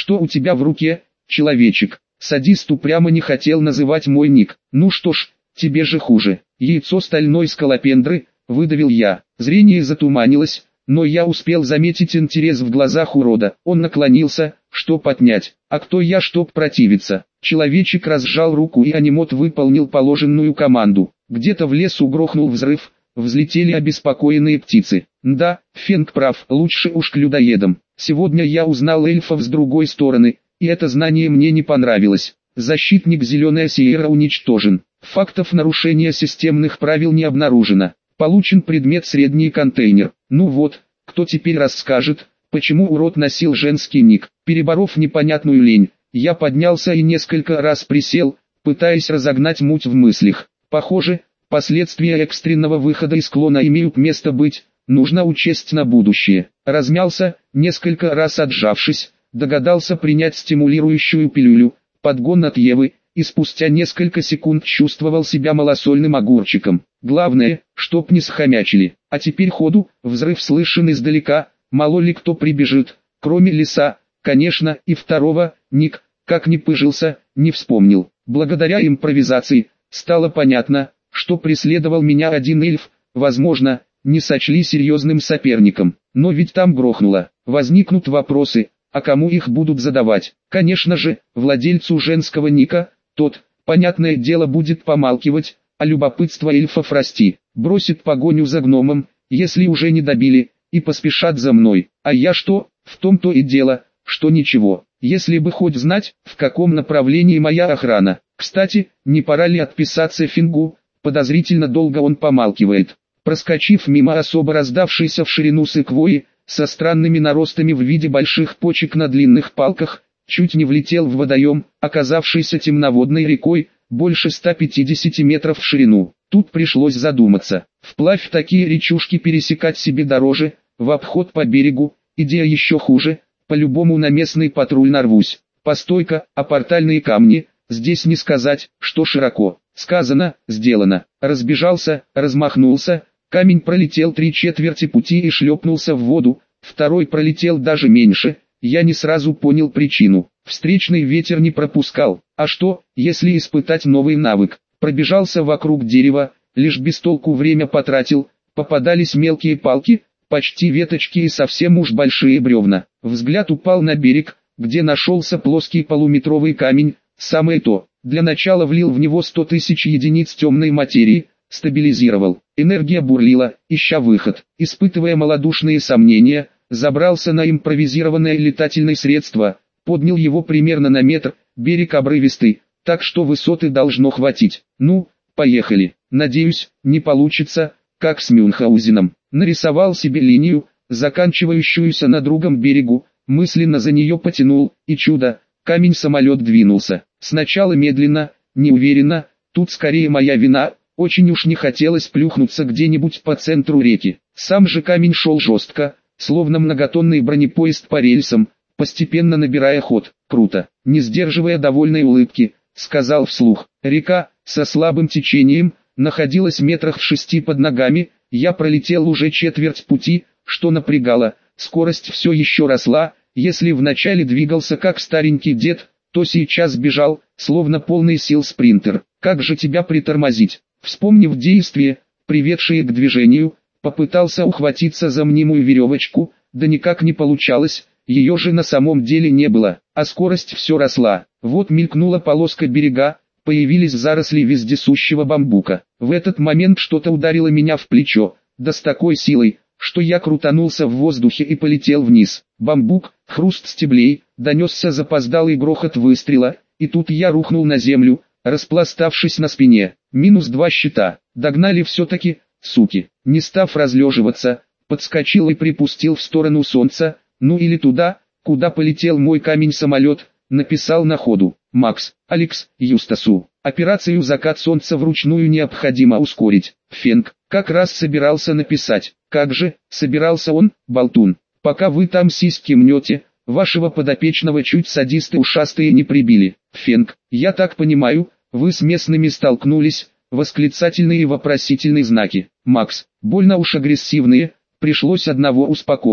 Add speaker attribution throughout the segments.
Speaker 1: Что у тебя в руке, человечек? Садист упрямо не хотел называть мой ник. Ну что ж, тебе же хуже. Яйцо стальной скалопендры, выдавил я. Зрение затуманилось, но я успел заметить интерес в глазах урода. Он наклонился, чтоб отнять. А кто я, чтоб противиться? Человечек разжал руку, и анимот выполнил положенную команду. Где-то в лесу грохнул взрыв, взлетели обеспокоенные птицы. Да, Фенг прав, лучше уж к людоедам. Сегодня я узнал эльфов с другой стороны, и это знание мне не понравилось. Защитник Зеленая Сиера уничтожен. Фактов нарушения системных правил не обнаружено. Получен предмет средний контейнер. Ну вот, кто теперь расскажет, почему урод носил женский ник? Переборов непонятную лень, я поднялся и несколько раз присел, пытаясь разогнать муть в мыслях. Похоже, последствия экстренного выхода из клона имеют место быть, нужно учесть на будущее. Размялся, несколько раз отжавшись, догадался принять стимулирующую пилюлю, подгон от Евы, и спустя несколько секунд чувствовал себя малосольным огурчиком. Главное, чтоб не схомячили. А теперь ходу, взрыв слышен издалека, мало ли кто прибежит, кроме лиса, конечно, и второго, ник, как ни пыжился, не вспомнил. Благодаря импровизации, стало понятно, что преследовал меня один эльф, возможно, не сочли серьезным соперником. Но ведь там грохнуло. Возникнут вопросы, а кому их будут задавать? Конечно же, владельцу женского ника. Тот, понятное дело, будет помалкивать, а любопытство эльфов расти. Бросит погоню за гномом, если уже не добили, и поспешат за мной. А я что? В том-то и дело, что ничего. Если бы хоть знать, в каком направлении моя охрана. Кстати, не пора ли отписаться Фингу? Подозрительно долго он помалкивает. Проскочив мимо особо раздавшейся в ширину сыквои, со странными наростами в виде больших почек на длинных палках, чуть не влетел в водоем, оказавшийся темноводной рекой, больше 150 метров в ширину. Тут пришлось задуматься. Вплавь такие речушки пересекать себе дороже, в обход по берегу, идея еще хуже, по-любому на местный патруль нарвусь. Постой-ка, а портальные камни, здесь не сказать, что широко. Сказано, сделано. Разбежался, размахнулся, камень пролетел 3/4 пути и шлепнулся в воду, второй пролетел даже меньше. Я не сразу понял причину. Встречный ветер не пропускал. А что, если испытать новый навык? Пробежался вокруг дерева, лишь без толку время потратил. Попадались мелкие палки, почти веточки и совсем уж большие бревна. Взгляд упал на берег, где нашелся плоский полуметровый камень. Самое то. Для начала влил в него 100 тысяч единиц темной материи, стабилизировал. Энергия бурлила, ища выход. Испытывая малодушные сомнения, забрался на импровизированное летательное средство, поднял его примерно на метр, берег обрывистый, так что высоты должно хватить. Ну, поехали. Надеюсь, не получится, как с Мюнхгаузеном. Нарисовал себе линию, заканчивающуюся на другом берегу, мысленно за нее потянул, и чудо, камень-самолет двинулся. Сначала медленно, неуверенно, тут скорее моя вина, очень уж не хотелось плюхнуться где-нибудь по центру реки. Сам же камень шел жестко, словно многотонный бронепоезд по рельсам, постепенно набирая ход. Круто. Не сдерживая довольной улыбки, сказал вслух. Река, со слабым течением, находилась метрах в 6 под ногами, я пролетел уже четверть пути, что напрягало, скорость все еще росла, если вначале двигался как старенький дед, то сейчас бежал, словно полный сил спринтер. Как же тебя притормозить? Вспомнив действие, приведшее к движению, попытался ухватиться за мнимую веревочку, да никак не получалось, ее же на самом деле не было, а скорость все росла. Вот мелькнула полоска берега, появились заросли вездесущего бамбука. В этот момент что-то ударило меня в плечо, да с такой силой, что я крутанулся в воздухе и полетел вниз. Бамбук, хруст стеблей, донесся запоздалый грохот выстрела, и тут я рухнул на землю, распластавшись на спине. -2 щита. Догнали все-таки, суки. Не став разлеживаться, подскочил и припустил в сторону солнца, ну или туда, куда полетел мой камень-самолет, написал на ходу. Макс, Алекс, Юстасу. Операцию «Закат солнца» вручную необходимо ускорить. Фенг, как раз собирался написать. Как же, собирался он, болтун. Пока вы там сиськи мнете, вашего подопечного чуть садисты ушастые не прибили. Фенг, я так понимаю, вы с местными столкнулись, восклицательные и вопросительные знаки. Макс, больно уж агрессивные, пришлось одного успокоить.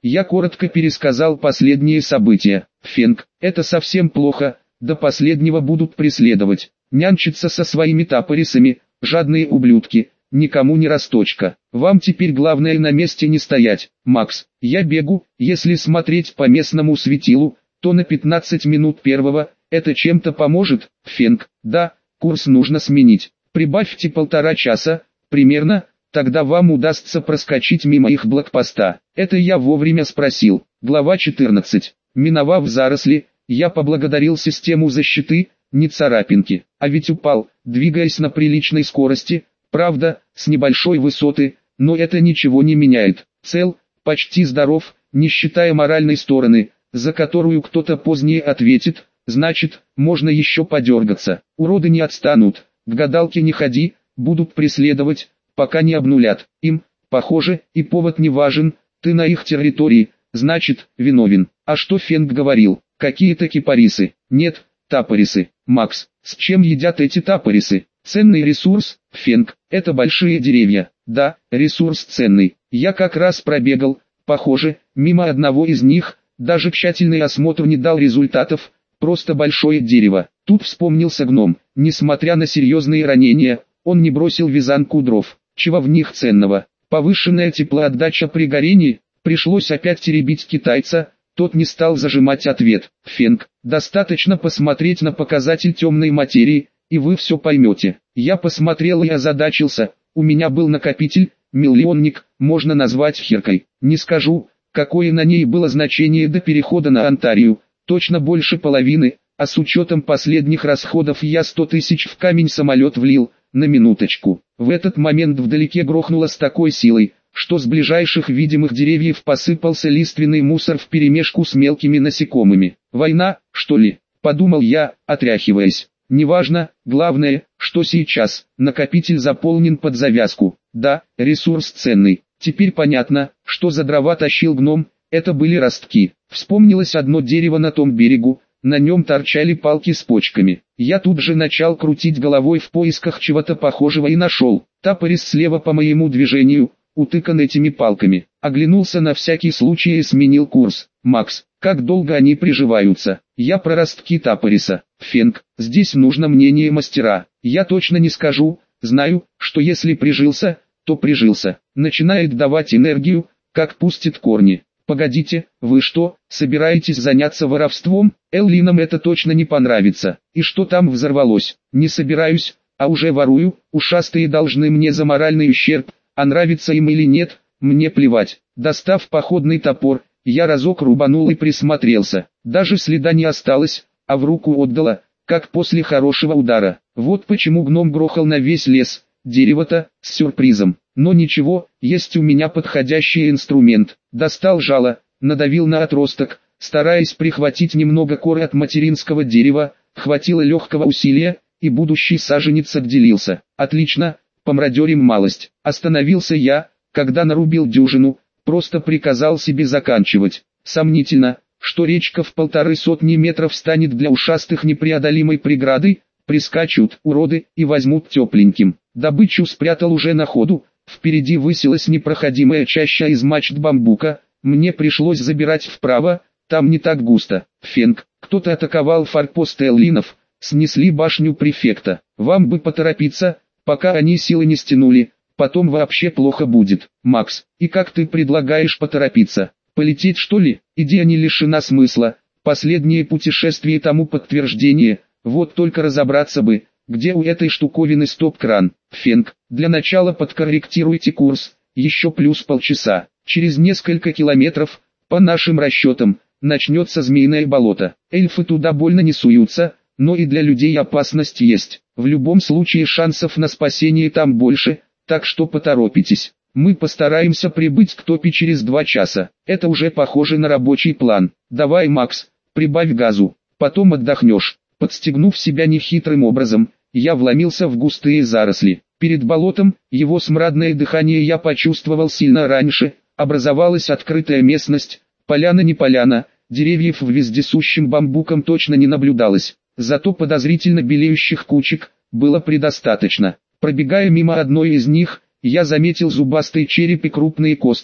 Speaker 1: Я коротко пересказал последние события. Фенг, это совсем плохо, до последнего будут преследовать, нянчиться со своими тапорисами, жадные ублюдки, никому не росточка. Вам теперь главное на месте не стоять. Макс, я бегу, если смотреть по местному светилу, то на 15 минут первого, это чем-то поможет? Фенг, да, курс нужно сменить. Прибавьте 1,5 часа, примерно, тогда вам удастся проскочить мимо их блокпоста. Это я вовремя спросил. Глава 14. Миновав заросли, я поблагодарил систему защиты, ни царапинки. А ведь упал, двигаясь на приличной скорости, правда, с небольшой высоты, но это ничего не меняет. Цел, почти здоров, не считая моральной стороны, за которую кто-то позднее ответит, значит, можно еще подергаться. Уроды не отстанут, к гадалке не ходи, будут преследовать, пока не обнулят. Им, похоже, и повод не важен, ты на их территории, значит, виновен. А что Фенг говорил? Какие-то кипарисы? Нет, тапорисы. Макс, с чем едят эти тапорисы? Ценный ресурс, Фенг, это большие деревья. Да, ресурс ценный. Я как раз пробегал, похоже, мимо одного из них, даже тщательный осмотр не дал результатов, просто большое дерево. Тут вспомнился гном, несмотря на серьезные ранения, он не бросил вязанку дров. Чего в них ценного? Повышенная теплоотдача при горении? Пришлось опять теребить китайца, тот не стал зажимать ответ. Фенг, достаточно посмотреть на показатель темной материи, и вы все поймете. Я посмотрел и озадачился, у меня был накопитель, миллионник, можно назвать херкой. Не скажу, какое на ней было значение до перехода на Онтарию, точно больше половины, а с учетом последних расходов я 100 тысяч в камень самолет влил, на минуточку. В этот момент вдалеке грохнуло с такой силой, что с ближайших видимых деревьев посыпался лиственный мусор вперемешку с мелкими насекомыми. «Война, что ли?» – подумал я, отряхиваясь. «Неважно, главное, что сейчас, накопитель заполнен под завязку. Да, ресурс ценный. Теперь понятно, что за дрова тащил гном, это были ростки. Вспомнилось одно дерево на том берегу, на нем торчали палки с почками. Я тут же начал крутить головой в поисках чего-то похожего и нашел. Тапорис слева по моему движению, утыкан этими палками. Оглянулся на всякий случай и сменил курс. Макс, как долго они приживаются? Я про ростки тапориса. Фенг, здесь нужно мнение мастера. Я точно не скажу, знаю, что если прижился, то прижился. Начинает давать энергию, как пустит корни. Погодите, вы что, собираетесь заняться воровством? Эллинам это точно не понравится. И что там взорвалось? Не собираюсь, а уже ворую, ушастые должны мне за моральный ущерб, а нравится им или нет, мне плевать. Достав походный топор, я разок рубанул и присмотрелся. Даже следа не осталось, а в руку отдало, как после хорошего удара. Вот почему гном грохал на весь лес, дерево-то, с сюрпризом. Но ничего, есть у меня подходящий инструмент. Достал жало, надавил на отросток, стараясь прихватить немного коры от материнского дерева, хватило легкого усилия, и будущий саженец отделился. Отлично, помродерим малость. Остановился я, когда нарубил дюжину, просто приказал себе заканчивать. Сомнительно, что речка в 150 метров станет для ушастых непреодолимой преградой, прискачут уроды и возьмут тепленьким. Добычу спрятал уже на ходу, впереди высилась непроходимая чаща из мачт бамбука, мне пришлось забирать вправо, там не так густо. Фенг, кто-то атаковал форпост эллинов, снесли башню префекта. Вам бы поторопиться, пока они силы не стянули, потом вообще плохо будет. Макс, и как ты предлагаешь поторопиться? Полететь что ли? Идея не лишена смысла, последнее путешествие тому подтверждение, вот только разобраться бы, где у этой штуковины стоп-кран. Фенг, для начала подкорректируйте курс, еще плюс полчаса. Через несколько километров, по нашим расчетам, начнется змеиное болото. Эльфы туда больно не суются, но и для людей опасность есть. В любом случае шансов на спасение там больше, так что поторопитесь. Мы постараемся прибыть к топе через 2 часа. Это уже похоже на рабочий план. Давай, Макс, прибавь газу, потом отдохнешь. Подстегнув себя нехитрым образом, я вломился в густые заросли. Перед болотом, его смрадное дыхание я почувствовал сильно раньше, образовалась открытая местность, поляна не поляна, деревьев в вездесущем бамбуком точно не наблюдалось, зато подозрительно белеющих кучек было предостаточно. Пробегая мимо одной из них, я заметил зубастый череп и крупные кости,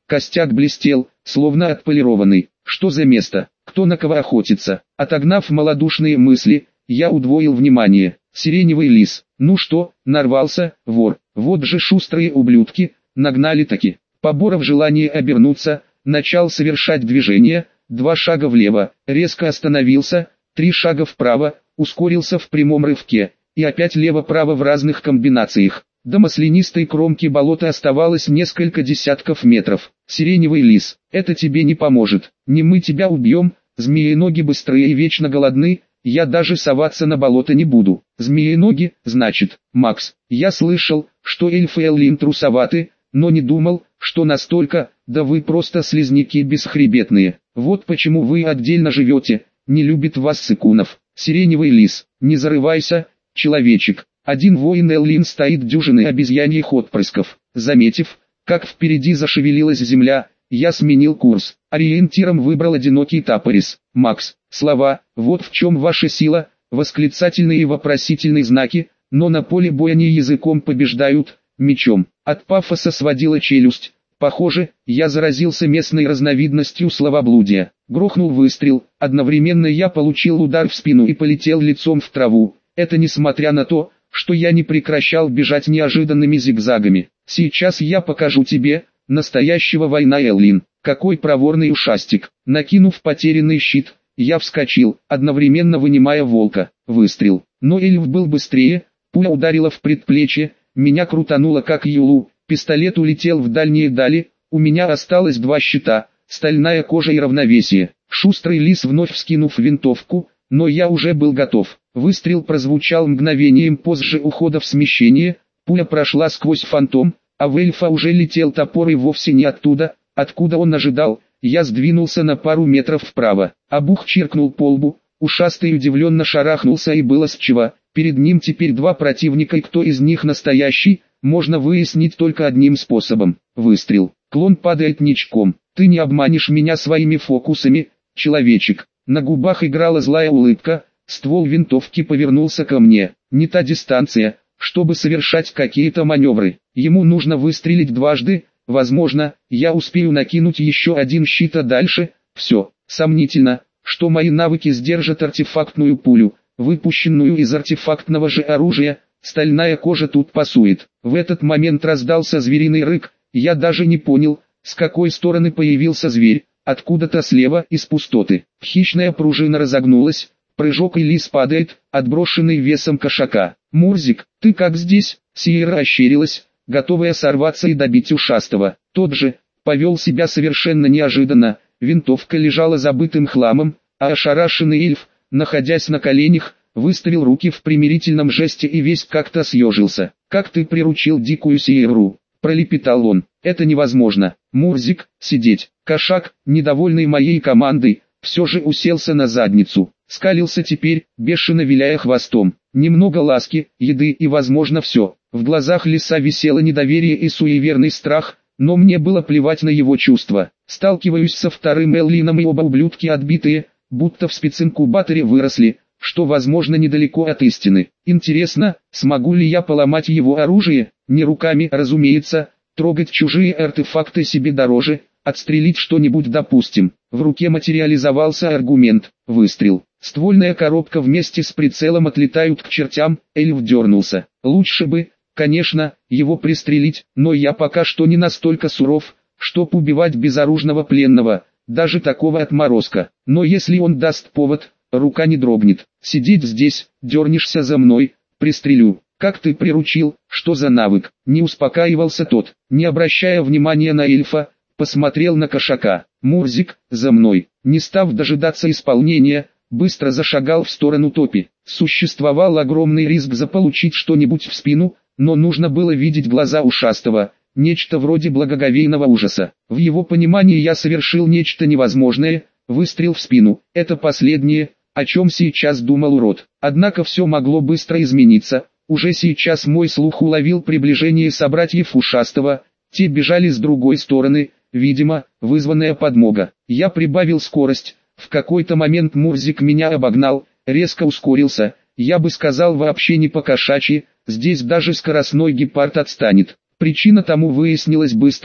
Speaker 1: Костяк блестел, словно отполированный. Что за место? Кто на кого охотится? Отогнав малодушные мысли, я удвоил внимание. Сиреневый лис. Ну что, нарвался, вор. Вот же шустрые ублюдки, нагнали-таки. Поборов желание обернуться, начал совершать движение, 2 шага влево, резко остановился, 3 шага вправо, ускорился в прямом рывке, и опять лево-право в разных комбинациях. До маслянистой кромки болота оставалось несколько десятков метров. Сиреневый лис, это тебе не поможет. Не мы тебя убьем, змеи-ноги быстрые и вечно голодны, я даже соваться на болото не буду. Змеи-ноги, значит, Макс, я слышал, что эльфы Эллин трусоваты, но не думал, что настолько, да вы просто слизняки бесхребетные. Вот почему вы отдельно живете, не любит вас Сыкунов. Сиреневый лис, не зарывайся, человечек. Один воин Эллин стоит дюжиной обезьяньих отпрысков. Заметив, как впереди зашевелилась земля, я сменил курс. Ориентиром выбрал одинокий тапорис. Макс, слова, вот в чем ваша сила, восклицательные и вопросительные знаки, но на поле боя не языком побеждают, мечом. От пафоса сводила челюсть. Похоже, я заразился местной разновидностью словоблудия. Грохнул выстрел, одновременно я получил удар в спину и полетел лицом в траву. Это несмотря на то, что я не прекращал бежать неожиданными зигзагами. Сейчас я покажу тебе, настоящего война Эллин. Какой проворный ушастик. Накинув потерянный щит, я вскочил, одновременно вынимая волка. Выстрел. Но эльф был быстрее, пуля ударила в предплечье, меня крутануло как юлу, пистолет улетел в дальние дали, у меня осталось 2 щита, стальная кожа и равновесие. Шустрый лис вновь вскинув винтовку, но я уже был готов. Выстрел прозвучал мгновением позже ухода в смещение, пуля прошла сквозь фантом, а в эльфа уже летел топор и вовсе не оттуда, откуда он ожидал. Я сдвинулся на пару метров вправо, обух чиркнул по лбу, ушастый удивленно шарахнулся и было с чего. Перед ним теперь 2 противника и кто из них настоящий, можно выяснить только одним способом. Выстрел. Клон падает ничком. Ты не обманешь меня своими фокусами, человечек. На губах играла злая улыбка, ствол винтовки повернулся ко мне. Не та дистанция, чтобы совершать какие-то маневры. Ему нужно выстрелить дважды, возможно, я успею накинуть еще 1 щит, а дальше, все. Сомнительно, что мои навыки сдержат артефактную пулю, выпущенную из артефактного же оружия. Стальная кожа тут пасует. В этот момент раздался звериный рык, я даже не понял, с какой стороны появился зверь, откуда-то слева из пустоты. Хищная пружина разогнулась, прыжок и лис падает, отброшенный весом кошака. «Мурзик, ты как здесь?» Сиера ощерилась, готовая сорваться и добить ушастого. Тот же, повел себя совершенно неожиданно, винтовка лежала забытым хламом, а ошарашенный эльф, находясь на коленях, выставил руки в примирительном жесте и весь как-то съежился. «Как ты приручил дикую Сиеру?» – пролепетал он. «Это невозможно. Мурзик, сидеть». Кошак, недовольный моей командой, все же уселся на задницу. Скалился теперь, бешено виляя хвостом. Немного ласки, еды и возможно все. В глазах лиса висело недоверие и суеверный страх, но мне было плевать на его чувства. Сталкиваюсь со вторым Эллином и оба ублюдки отбитые, будто в специнкубаторе выросли, что возможно недалеко от истины. Интересно, смогу ли я поломать его оружие? Не руками, разумеется, трогать чужие артефакты себе дороже, отстрелить что-нибудь допустим. В руке материализовался аргумент, выстрел. Ствольная коробка вместе с прицелом отлетают к чертям, эльф дернулся. Лучше бы, конечно, его пристрелить, но я пока что не настолько суров, чтоб убивать безоружного пленного, даже такого отморозка. Но если он даст повод, рука не дрогнет. Сидеть здесь, дернешься за мной, пристрелю. Как ты приручил, что за навык? Не успокаивался тот, не обращая внимания на эльфа, посмотрел на кошака. Мурзик, за мной. Не став дожидаться исполнения, быстро зашагал в сторону топи. Существовал огромный риск заполучить что-нибудь в спину, но нужно было видеть глаза ушастого, нечто вроде благоговейного ужаса. В его понимании я совершил нечто невозможное, выстрел в спину. Это последнее, о чем сейчас думал урод. Однако все могло быстро измениться. Уже сейчас мой слух уловил приближение собратьев ушастого, те бежали с другой стороны, видимо, вызванная подмога. Я прибавил скорость, в какой-то момент Мурзик меня обогнал, резко ускорился, я бы сказал вообще не по-кошачьи, здесь даже скоростной гепард отстанет. Причина тому выяснилась быстро,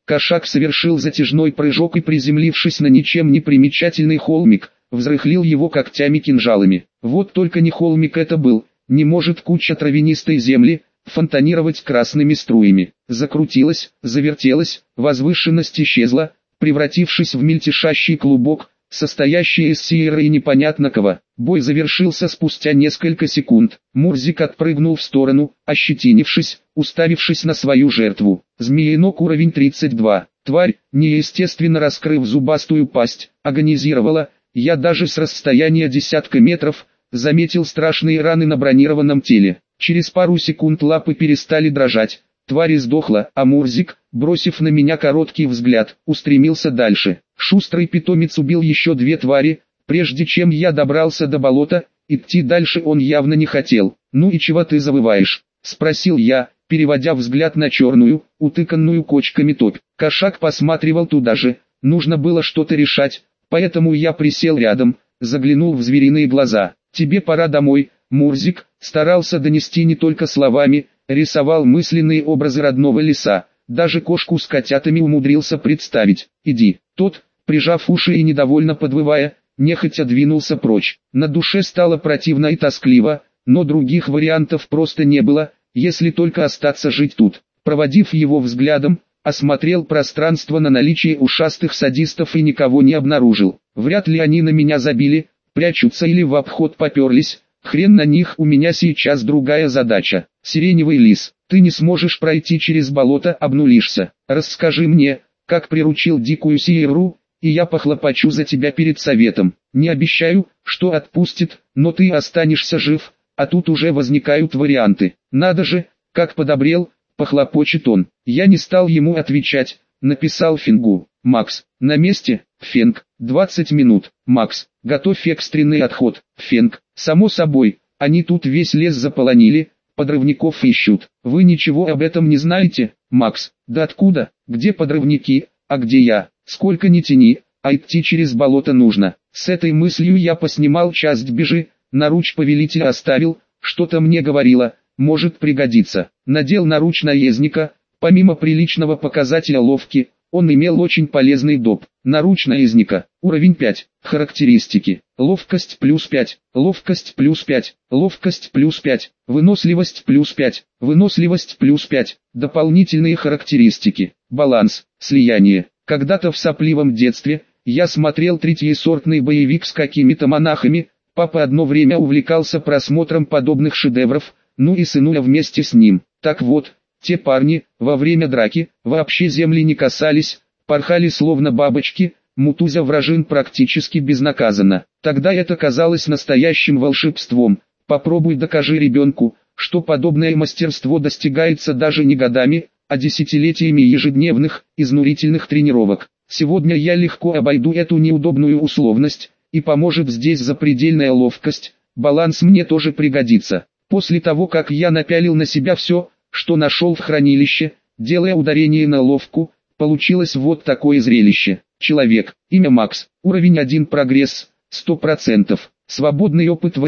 Speaker 1: Кошак совершил затяжной прыжок и, приземлившись на ничем не примечательный холмик, взрыхлил его когтями-кинжалами. Вот только не холмик это был, не может куча травянистой земли фонтанировать красными струями. Закрутилась, завертелась, возвышенность исчезла, превратившись в мельтешащий клубок, состоящий из сейра и непонятно кого. Бой завершился спустя несколько секунд. Мурзик отпрыгнул в сторону, ощетинившись, уставившись на свою жертву. Змеенок уровень 32. Тварь, неестественно раскрыв зубастую пасть, агонизировала. Я даже с расстояния десятка метров заметил страшные раны на бронированном теле. Через пару секунд лапы перестали дрожать. Тварь издохла, а Мурзик, бросив на меня короткий взгляд, устремился дальше. Шустрый питомец убил еще 2 твари, прежде чем я добрался до болота. Идти дальше он явно не хотел. «Ну и чего ты завываешь?» — спросил я, переводя взгляд на черную, утыканную кочками топь. Кошак посматривал туда же. Нужно было что-то решать, поэтому я присел рядом, заглянул в звериные глаза. «Тебе пора домой, Мурзик», старался донести не только словами, рисовал мысленные образы родного леса, даже кошку с котятами умудрился представить. «Иди». Тот, прижав уши и недовольно подвывая, нехотя двинулся прочь. На душе стало противно и тоскливо, но других вариантов просто не было, если только остаться жить тут. Проводив его взглядом, осмотрел пространство на наличие ушастых садистов и никого не обнаружил. Вряд ли они на меня забили, прячутся или в обход поперлись. Хрен на них, у меня сейчас другая задача. Сиреневый лис, ты не сможешь пройти через болото, обнулишься. Расскажи мне, как приручил дикую сейру, и я похлопочу за тебя перед советом. Не обещаю, что отпустит, но ты останешься жив, а тут уже возникают варианты. Надо же, как подобрел, похлопочет он. Я не стал ему отвечать, написал Фингу. «Макс, на месте?» Фенг, 20 минут. «Макс, готовь экстренный отход». Фенг, само собой, они тут весь лес заполонили, подрывников ищут. Вы ничего об этом не знаете? Макс, да откуда, где подрывники, а где я? Сколько ни тяни, а идти через болото нужно. С этой мыслью я поснимал часть бежи, наруч повелителя оставил, что-то мне говорило, может пригодиться. Надел наруч наездника, помимо приличного показателя ловки, он имел очень полезный доп. Наруч наездника, уровень 5, характеристики, ловкость плюс 5, ловкость плюс 5, ловкость плюс 5, выносливость плюс 5, выносливость плюс 5, дополнительные характеристики, баланс, слияние. Когда-то в сопливом детстве, я смотрел третьесортный боевик с какими-то монахами, папа одно время увлекался просмотром подобных шедевров, ну и сынуля вместе с ним. Так вот, те парни, во время драки, вообще земли не касались, порхали словно бабочки, мутузя вражин практически безнаказанно. Тогда это казалось настоящим волшебством. Попробуй докажи ребенку, что подобное мастерство достигается даже не годами, а десятилетиями ежедневных, изнурительных тренировок. Сегодня я легко обойду эту неудобную условность, и поможет здесь запредельная ловкость, баланс мне тоже пригодится. После того как я напялил на себя все, что нашел в хранилище, делая ударение на ловку, получилось вот такое зрелище. Человек, имя Макс, уровень 1 прогресс, 100%, свободный опыт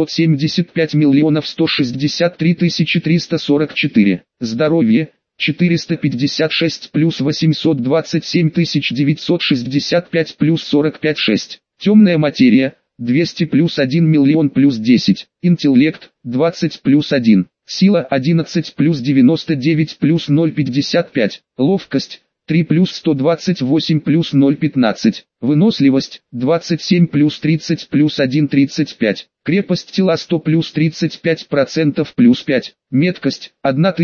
Speaker 1: 875 163 344, здоровье, 456 плюс 827 965 плюс 45 6, темная материя, 200 плюс 1 миллион плюс 10, интеллект, 20 плюс 1. Сила 11 плюс 99 плюс 0,55, ловкость 3 плюс 128 плюс 0,15, выносливость 27 плюс 30 плюс 1,35, крепость тела 100 плюс 35% плюс 5, меткость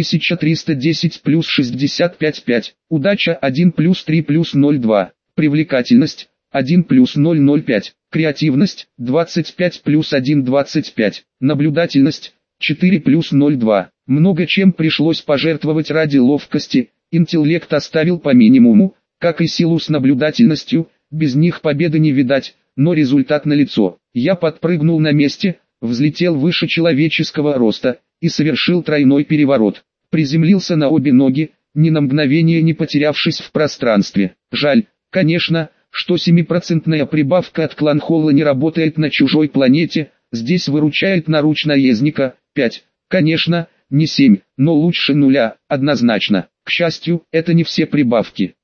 Speaker 1: 1310 плюс 65 5, удача 1 плюс 3 плюс 0,2, привлекательность 1 плюс 0,05, креативность 25 плюс 1,25, наблюдательность 4 плюс 0,2. Много чем пришлось пожертвовать ради ловкости, интеллект оставил по минимуму, как и силу с наблюдательностью, без них победы не видать, но результат налицо. Я подпрыгнул на месте, взлетел выше человеческого роста, и совершил тройной переворот. Приземлился на обе ноги, ни на мгновение не потерявшись в пространстве. Жаль, конечно, что 7% прибавка от кланхолла не работает на чужой планете, здесь выручает наруч наездника, 5, конечно, не 7, но лучше нуля, однозначно. К счастью, это не все прибавки.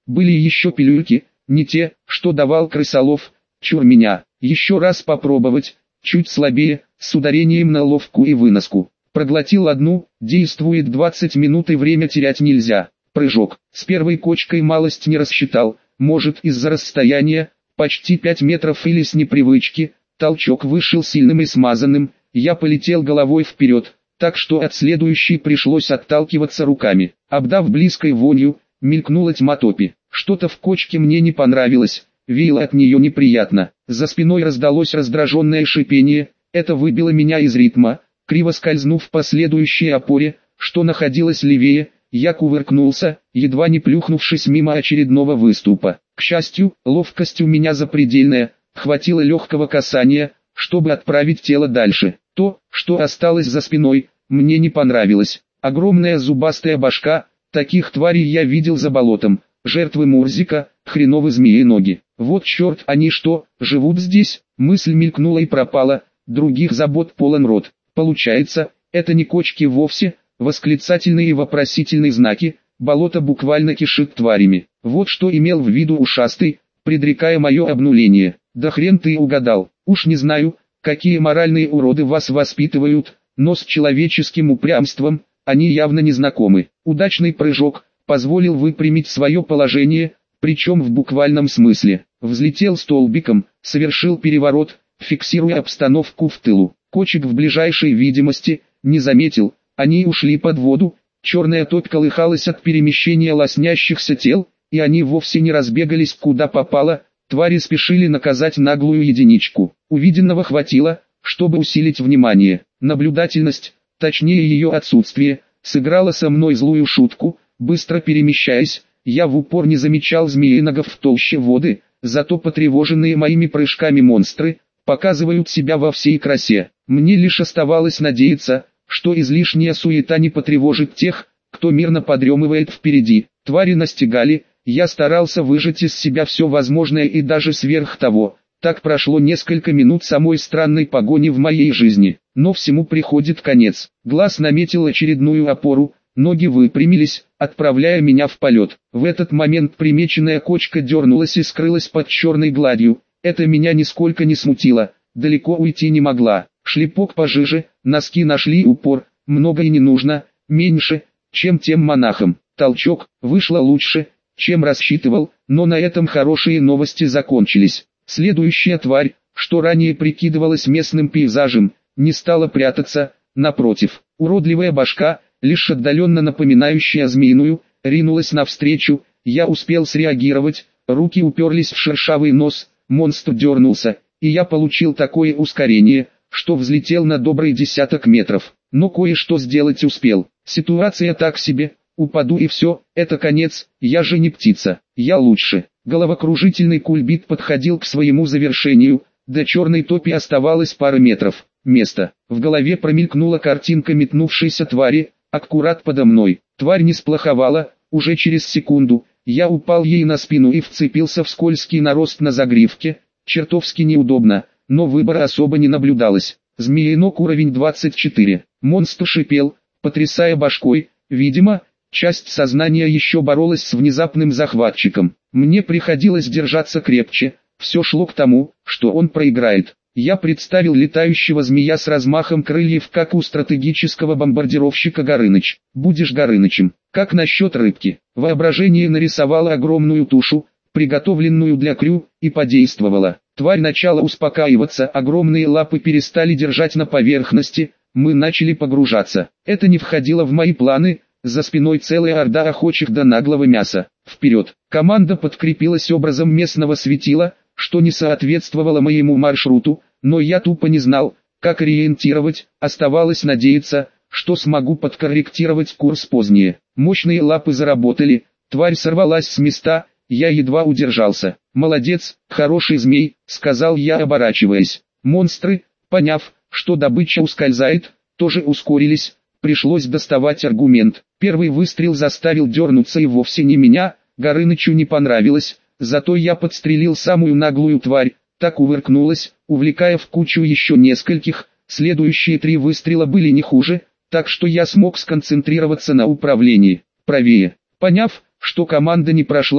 Speaker 1: Были еще пилюльки, не те, что давал крысолов. Чур меня, еще раз попробовать, чуть слабее, с ударением на ловку и выноску. Проглотил одну, действует 20 минут и время терять нельзя. Прыжок, с первой кочкой малость не рассчитал, может из-за расстояния, почти 5 метров или с непривычки, толчок вышел сильным и смазанным, я полетел головой вперед, так что от следующей пришлось отталкиваться руками. Обдав близкой вонью, мелькнула тьма топи. Что-то в кочке мне не понравилось, веяло от нее неприятно. За спиной раздалось раздраженное шипение, это выбило меня из ритма. Криво скользнув по следующей опоре, что находилась левее, я кувыркнулся, едва не плюхнувшись мимо очередного выступа. К счастью, ловкость у меня запредельная, хватило легкого касания, чтобы отправить тело дальше. То, что осталось за спиной, мне не понравилось. Огромная зубастая башка, таких тварей я видел за болотом, жертвы Мурзика, хреновы змеи-ноги. Вот черт, они что, живут здесь? Мысль мелькнула и пропала, других забот полон рот. Получается, это не кочки вовсе, восклицательные и вопросительные знаки, болото буквально кишит тварями. Вот что имел в виду ушастый, предрекая мое обнуление. Да хрен ты угадал, уж не знаю, какие моральные уроды вас воспитывают, но с человеческим упрямством, они явно не знакомы. Удачный прыжок позволил выпрямить свое положение, причем в буквальном смысле. Взлетел столбиком, совершил переворот, фиксируя обстановку в тылу. Кочек в ближайшей видимости не заметил, они ушли под воду, черная топь колыхалась от перемещения лоснящихся тел, и они вовсе не разбегались куда попало, твари спешили наказать наглую единичку. Увиденного хватило, чтобы усилить внимание. Наблюдательность, точнее ее отсутствие, сыграла со мной злую шутку. Быстро перемещаясь, я в упор не замечал змеиногов в толще воды, зато потревоженные моими прыжками монстры показывают себя во всей красе. Мне лишь оставалось надеяться, что излишняя суета не потревожит тех, кто мирно подремывает впереди. Твари настигали, я старался выжать из себя все возможное и даже сверх того. Так прошло несколько минут самой странной погони в моей жизни. Но всему приходит конец. Глаз наметил очередную опору, ноги выпрямились, отправляя меня в полет. В этот момент примеченная кочка дернулась и скрылась под черной гладью. Это меня нисколько не смутило, далеко уйти не могла. Шлепок пожиже, носки нашли упор, много и не нужно, меньше, чем тем монахам. Толчок, вышло лучше, чем рассчитывал, но на этом хорошие новости закончились. Следующая тварь, что ранее прикидывалась местным пейзажем, не стала прятаться, напротив. Уродливая башка, лишь отдаленно напоминающая змеиную, ринулась навстречу, я успел среагировать, руки уперлись в шершавый нос, монстр дернулся, и я получил такое ускорение, что взлетел на добрый десяток метров. Но кое-что сделать успел. Ситуация так себе, упаду и все, это конец, я же не птица, я лучше. Головокружительный кульбит подходил к своему завершению, до черной топи оставалось пара метров. Место. В голове промелькнула картинка метнувшейся твари, аккурат подо мной. Тварь не сплоховала, уже через секунду, я упал ей на спину и вцепился в скользкий нарост на загривке, чертовски неудобно, но выбора особо не наблюдалось. Змеиног уровень 24. Монстр шипел, потрясая башкой, видимо, часть сознания еще боролась с внезапным захватчиком. Мне приходилось держаться крепче, все шло к тому, что он проиграет. Я представил летающего змея с размахом крыльев, как у стратегического бомбардировщика Горыныч. Будешь Горынычем. Как насчет рыбки? Воображение нарисовало огромную тушу, приготовленную для крю, и подействовало. Тварь начала успокаиваться, огромные лапы перестали держать на поверхности, мы начали погружаться. Это не входило в мои планы, за спиной целая орда охочих до наглого мяса. Вперед! Команда подкрепилась образом местного светила, что не соответствовало моему маршруту, но я тупо не знал, как ориентировать, оставалось надеяться, что смогу подкорректировать курс позднее. Мощные лапы заработали, тварь сорвалась с места, я едва удержался. «Молодец, хороший змей», — сказал я, оборачиваясь. Монстры, поняв, что добыча ускользает, тоже ускорились, пришлось доставать аргумент. Первый выстрел заставил дернуться и вовсе не меня, Горынычу не понравилось, зато я подстрелил самую наглую тварь, так увыркнулась, увлекая в кучу еще нескольких, следующие 3 выстрела были не хуже, так что я смог сконцентрироваться на управлении. Правее. Поняв, что команда не прошла,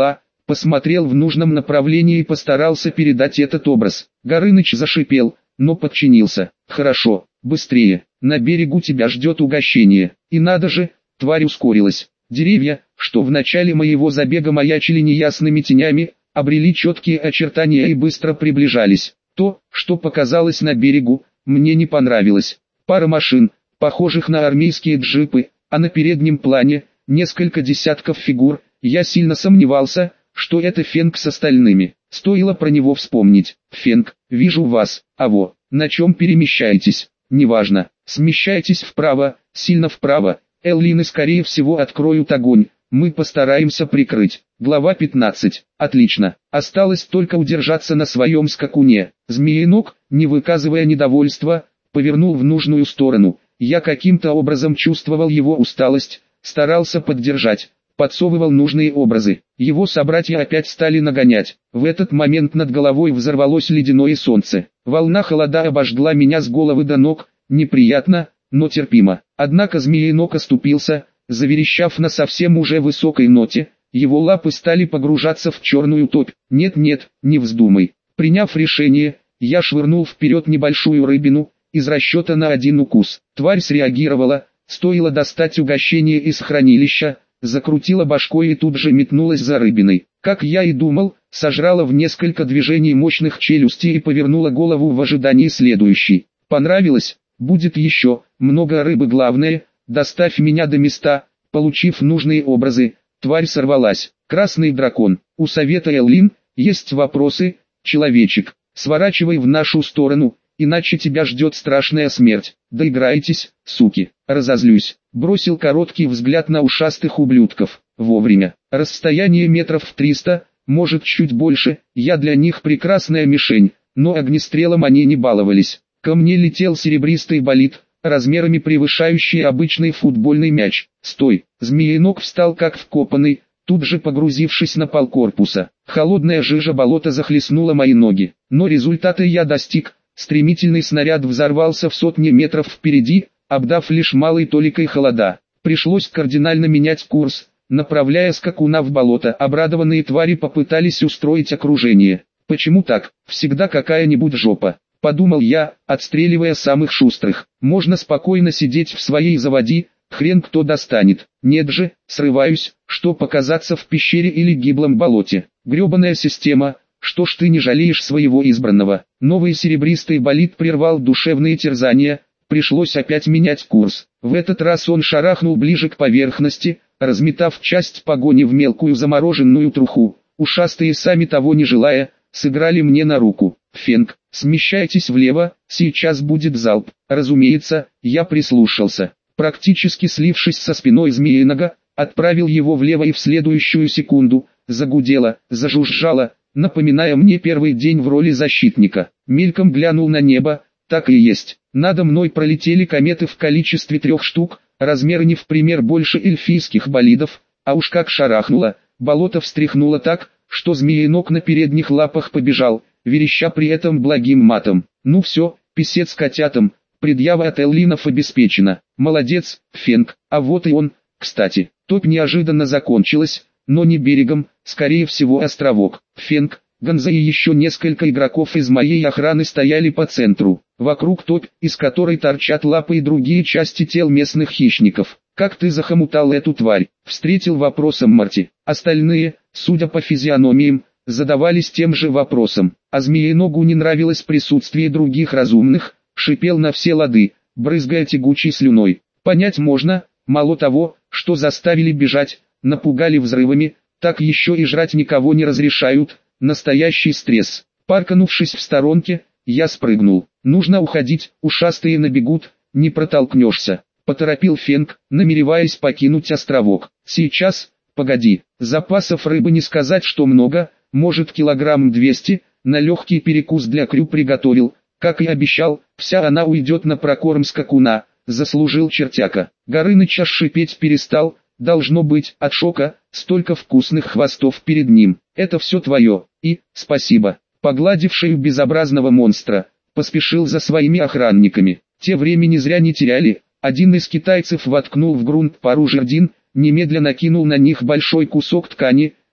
Speaker 1: посмотрел в нужном направлении и постарался передать этот образ. Горыныч зашипел, но подчинился. «Хорошо, быстрее, на берегу тебя ждет угощение». И надо же, тварь ускорилась. Деревья, что в начале моего забега маячили неясными тенями, обрели четкие очертания и быстро приближались. То, что показалось на берегу, мне не понравилось. Пара машин, похожих на армейские джипы, а на переднем плане несколько десятков фигур. Я сильно сомневался, что это Фенг с остальными. Стоило про него вспомнить. «Фенг, вижу вас. Аво, на чем перемещаетесь?» «Неважно. Смещайтесь вправо, сильно вправо. Эллины скорее всего откроют огонь. Мы постараемся прикрыть». Глава 15. Отлично. Осталось только удержаться на своем скакуне. Змеенок, не выказывая недовольства, повернул в нужную сторону. Я каким-то образом чувствовал его усталость, старался поддержать, подсовывал нужные образы. Его собратья опять стали нагонять. В этот момент над головой взорвалось ледяное солнце. Волна холода обожгла меня с головы до ног, неприятно, но терпимо. Однако змеенок оступился, заверещав на совсем уже высокой ноте. Его лапы стали погружаться в черную топь. «Нет-нет, не вздумай». Приняв решение, я швырнул вперед небольшую рыбину, из расчета на один укус. Тварь среагировала, стоило достать угощение из хранилища, закрутила башкой и тут же метнулась за рыбиной. Как я и думал, сожрала в несколько движений мощных челюстей и повернула голову в ожидании следующей. «Понравилось? Будет еще, много рыбы, главное, доставь меня до места». Получив нужные образы, тварь сорвалась. «Красный дракон, у совета Эллин, есть вопросы?» «Человечек, сворачивай в нашу сторону, иначе тебя ждет страшная смерть». «Доиграйтесь, суки». Разозлюсь. Бросил короткий взгляд на ушастых ублюдков. Вовремя. Расстояние метров в 300, может чуть больше, я для них прекрасная мишень, но огнестрелом они не баловались. Ко мне летел серебристый болид, размерами превышающий обычный футбольный мяч. «Стой!» Змеенок встал как вкопанный, тут же погрузившись на пол корпуса. Холодная жижа болота захлестнула мои ноги, но результата я достиг. Стремительный снаряд взорвался в сотни метров впереди, обдав лишь малой толикой холода. Пришлось кардинально менять курс, направляя скакуна в болото. Обрадованные твари попытались устроить окружение. «Почему так? Всегда какая-нибудь жопа», — подумал я, отстреливая самых шустрых. «Можно спокойно сидеть в своей заводи, хрен кто достанет. Нет же, срываюсь, что показаться в пещере или гиблом болоте. Гребаная система, что ж ты не жалеешь своего избранного?» Новый серебристый болид прервал душевные терзания, пришлось опять менять курс. В этот раз он шарахнул ближе к поверхности, разметав часть погони в мелкую замороженную труху. Ушастые, сами того не желая, сыграли мне на руку. «Фенг, смещайтесь влево, сейчас будет залп». Разумеется, я прислушался. Практически слившись со спиной змеиного, отправил его влево и в следующую секунду загудело, зажужжало, напоминая мне первый день в роли защитника. Мельком глянул на небо, так и есть. Надо мной пролетели кометы в количестве 3 штук, размеры не в пример больше эльфийских болидов, а уж как шарахнуло, болото встряхнуло так, что змеенок на передних лапах побежал, вереща при этом благим матом. «Ну все, писец котятам, предъява от эллинов обеспечена. Молодец, Фенг». А вот и он, кстати. Топь неожиданно закончилась, но не берегом, скорее всего островок. Фенг, Гонза и еще несколько игроков из моей охраны стояли по центру. Вокруг топь, из которой торчат лапы и другие части тел местных хищников. «Как ты захомутал эту тварь?» — встретил вопросом Марти. Остальные, судя по физиономиям, задавались тем же вопросом. А змееногу не нравилось присутствие других разумных, шипел на все лады, брызгая тягучей слюной. Понять можно, мало того, что заставили бежать, напугали взрывами, так еще и жрать никого не разрешают. Настоящий стресс. Парканувшись в сторонке, я спрыгнул. «Нужно уходить, ушастые набегут, не протолкнешься», — поторопил Фенг, намереваясь покинуть островок. «Сейчас, погоди, запасов рыбы не сказать что много, может килограмм 200, на легкий перекус для крю приготовил, как и обещал, вся она уйдет на прокорм скакуна», — заслужил чертяка. Горыныч аж шипеть перестал, должно быть, от шока, столько вкусных хвостов перед ним. «Это все твое, и, спасибо». Погладив шею безобразного монстра, поспешил за своими охранниками. Те времени зря не теряли. Один из китайцев воткнул в грунт пару жердин, немедленно кинул на них большой кусок ткани,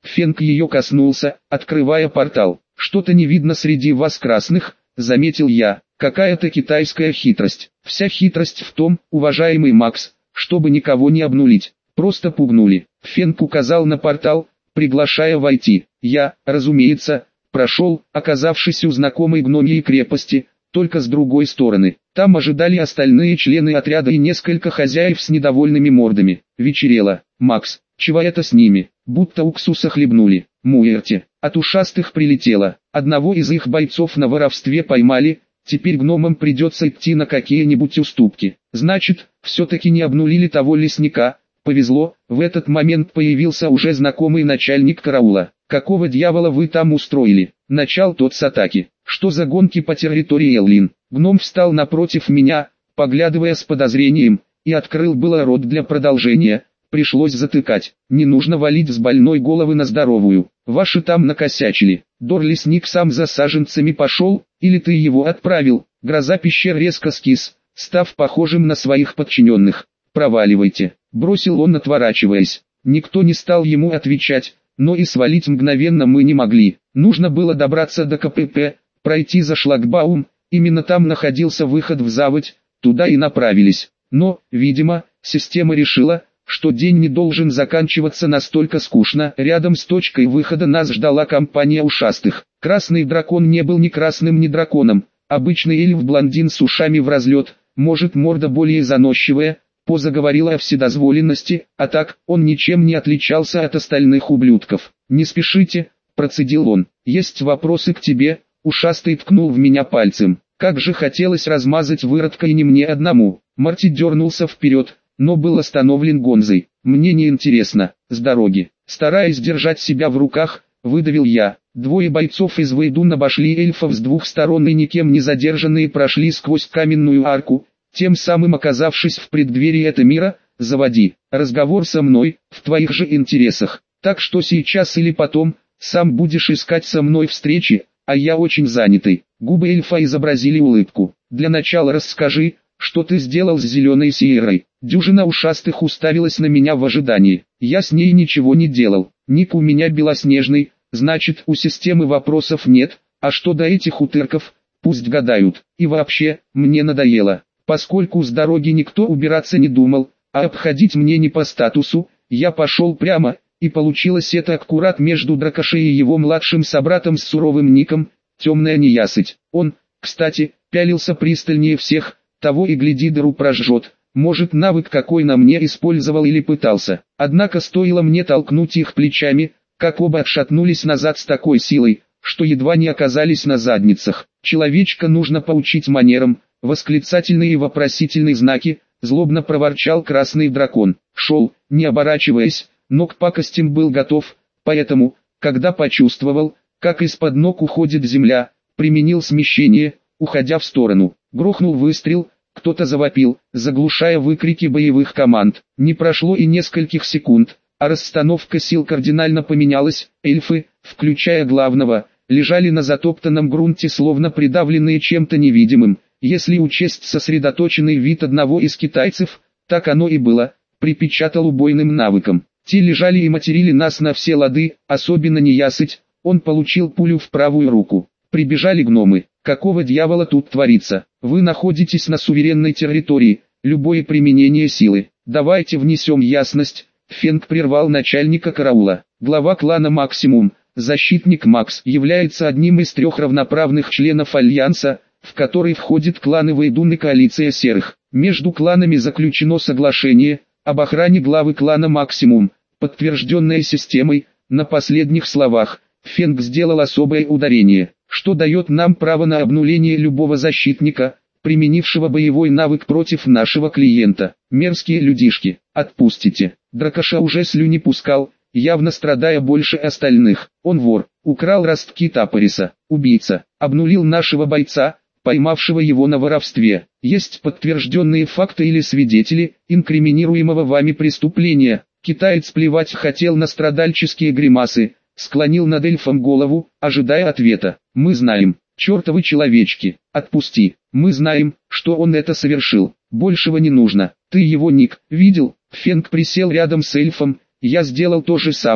Speaker 1: Фенг ее коснулся, открывая портал. «Что-то не видно среди вас красных», — заметил я. «Какая-то китайская хитрость». «Вся хитрость в том, уважаемый Макс, чтобы никого не обнулить. Просто пугнули». Фенг указал на портал, приглашая войти. Я, разумеется, прошел, оказавшись у знакомой гномьей крепости, только с другой стороны. Там ожидали остальные члены отряда и несколько хозяев с недовольными мордами. Вечерело. «Макс, чего это с ними? Будто уксуса хлебнули». «Муэрти». От ушастых прилетело. Одного из их бойцов на воровстве поймали, теперь гномам придется идти на какие-нибудь уступки. Значит, все-таки не обнулили того лесника. Повезло, в этот момент появился уже знакомый начальник караула. «Какого дьявола вы там устроили?» Начал тот с атаки. «Что за гонки по территории Эллин?» Гном встал напротив меня, поглядывая с подозрением, и открыл было рот для продолжения. Пришлось затыкать. «Не нужно валить с больной головы на здоровую. Ваши там накосячили. Дор-лесник сам за саженцами пошел, или ты его отправил?» Гроза пещер резко скис, став похожим на своих подчиненных. «Проваливайте», — бросил он, отворачиваясь. Никто не стал ему отвечать, но и свалить мгновенно мы не могли. Нужно было добраться до КПП, пройти за шлагбаум, именно там находился выход в заводь, туда и направились. Но, видимо, система решила, что день не должен заканчиваться настолько скучно. Рядом с точкой выхода нас ждала компания ушастых. Красный дракон не был ни красным, ни драконом. Обычный эльф-блондин с ушами в разлет, может, морда более заносчивая, поза говорила о вседозволенности, а так, он ничем не отличался от остальных ублюдков. «Не спешите», — процедил он, — «есть вопросы к тебе». Ушастый ткнул в меня пальцем. Как же хотелось размазать выродка, и не мне одному. Марти дернулся вперед, но был остановлен Гонзой. «Мне не интересно, с дороги». Стараясь держать себя в руках, выдавил я. Двое бойцов из Вейдун обошли эльфов с двух сторон и никем не задержанные прошли сквозь каменную арку, тем самым оказавшись в преддверии этого мира. «Заводи. Разговор со мной, в твоих же интересах. Так что сейчас или потом, сам будешь искать со мной встречи, а я очень занятый». Губы эльфа изобразили улыбку. «Для начала расскажи, что ты сделал с зеленой Сиерой». Дюжина ушастых уставилась на меня в ожидании. Я с ней ничего не делал. Ник у меня белоснежный, значит, у системы вопросов нет, а что до этих утырков, пусть гадают. И вообще, мне надоело. Поскольку с дороги никто убираться не думал, а обходить мне не по статусу, я пошел прямо, и получилось это аккурат между Дракошей и его младшим собратом с суровым ником, «Темная неясыть». Он, кстати, пялился пристальнее всех, того и гляди дыру прожжет. Может, навык какой на мне использовал или пытался. Однако стоило мне толкнуть их плечами, как оба отшатнулись назад с такой силой, что едва не оказались на задницах. «Человечка нужно поучить манерам», восклицательные и вопросительные знаки, злобно проворчал красный дракон. Шел, не оборачиваясь, но к пакостям был готов, поэтому, когда почувствовал, как из-под ног уходит земля, применил смещение, уходя в сторону. Грохнул выстрел, кто-то завопил, заглушая выкрики боевых команд. Не прошло и нескольких секунд, а расстановка сил кардинально поменялась. Эльфы, включая главного, лежали на затоптанном грунте, словно придавленные чем-то невидимым. Если учесть сосредоточенный вид одного из китайцев, так оно и было, припечатал убойным навыком. Те лежали и материли нас на все лады, особенно неясыть, он получил пулю в правую руку. Прибежали гномы. «Какого дьявола тут творится? Вы находитесь на суверенной территории, любое применение силы. Давайте внесем ясность». Фенг прервал начальника караула. Глава клана Максимум, защитник Макс, является одним из 3 равноправных членов Альянса, в который входит кланы Вейдун и Коалиция Серых. Между кланами заключено соглашение об охране главы клана Максимум, подтвержденное системой. На последних словах Фенг сделал особое ударение, что дает нам право на обнуление любого защитника, применившего боевой навык против нашего клиента. Мерзкие людишки, отпустите. Дракоша уже слюни пускал, явно страдая больше остальных. Он вор, украл ростки Тапориса, убийца, обнулил нашего бойца, поймавшего его на воровстве. Есть подтвержденные факты или свидетели инкриминируемого вами преступления. Китаец плевать хотел на страдальческие гримасы, склонил над эльфом голову, ожидая ответа. «Мы знаем, чертовы человечки, отпусти. Мы знаем, что он это совершил. Большего не нужно. Ты его ник видел?» Фенг присел рядом с эльфом. Я сделал то же самое,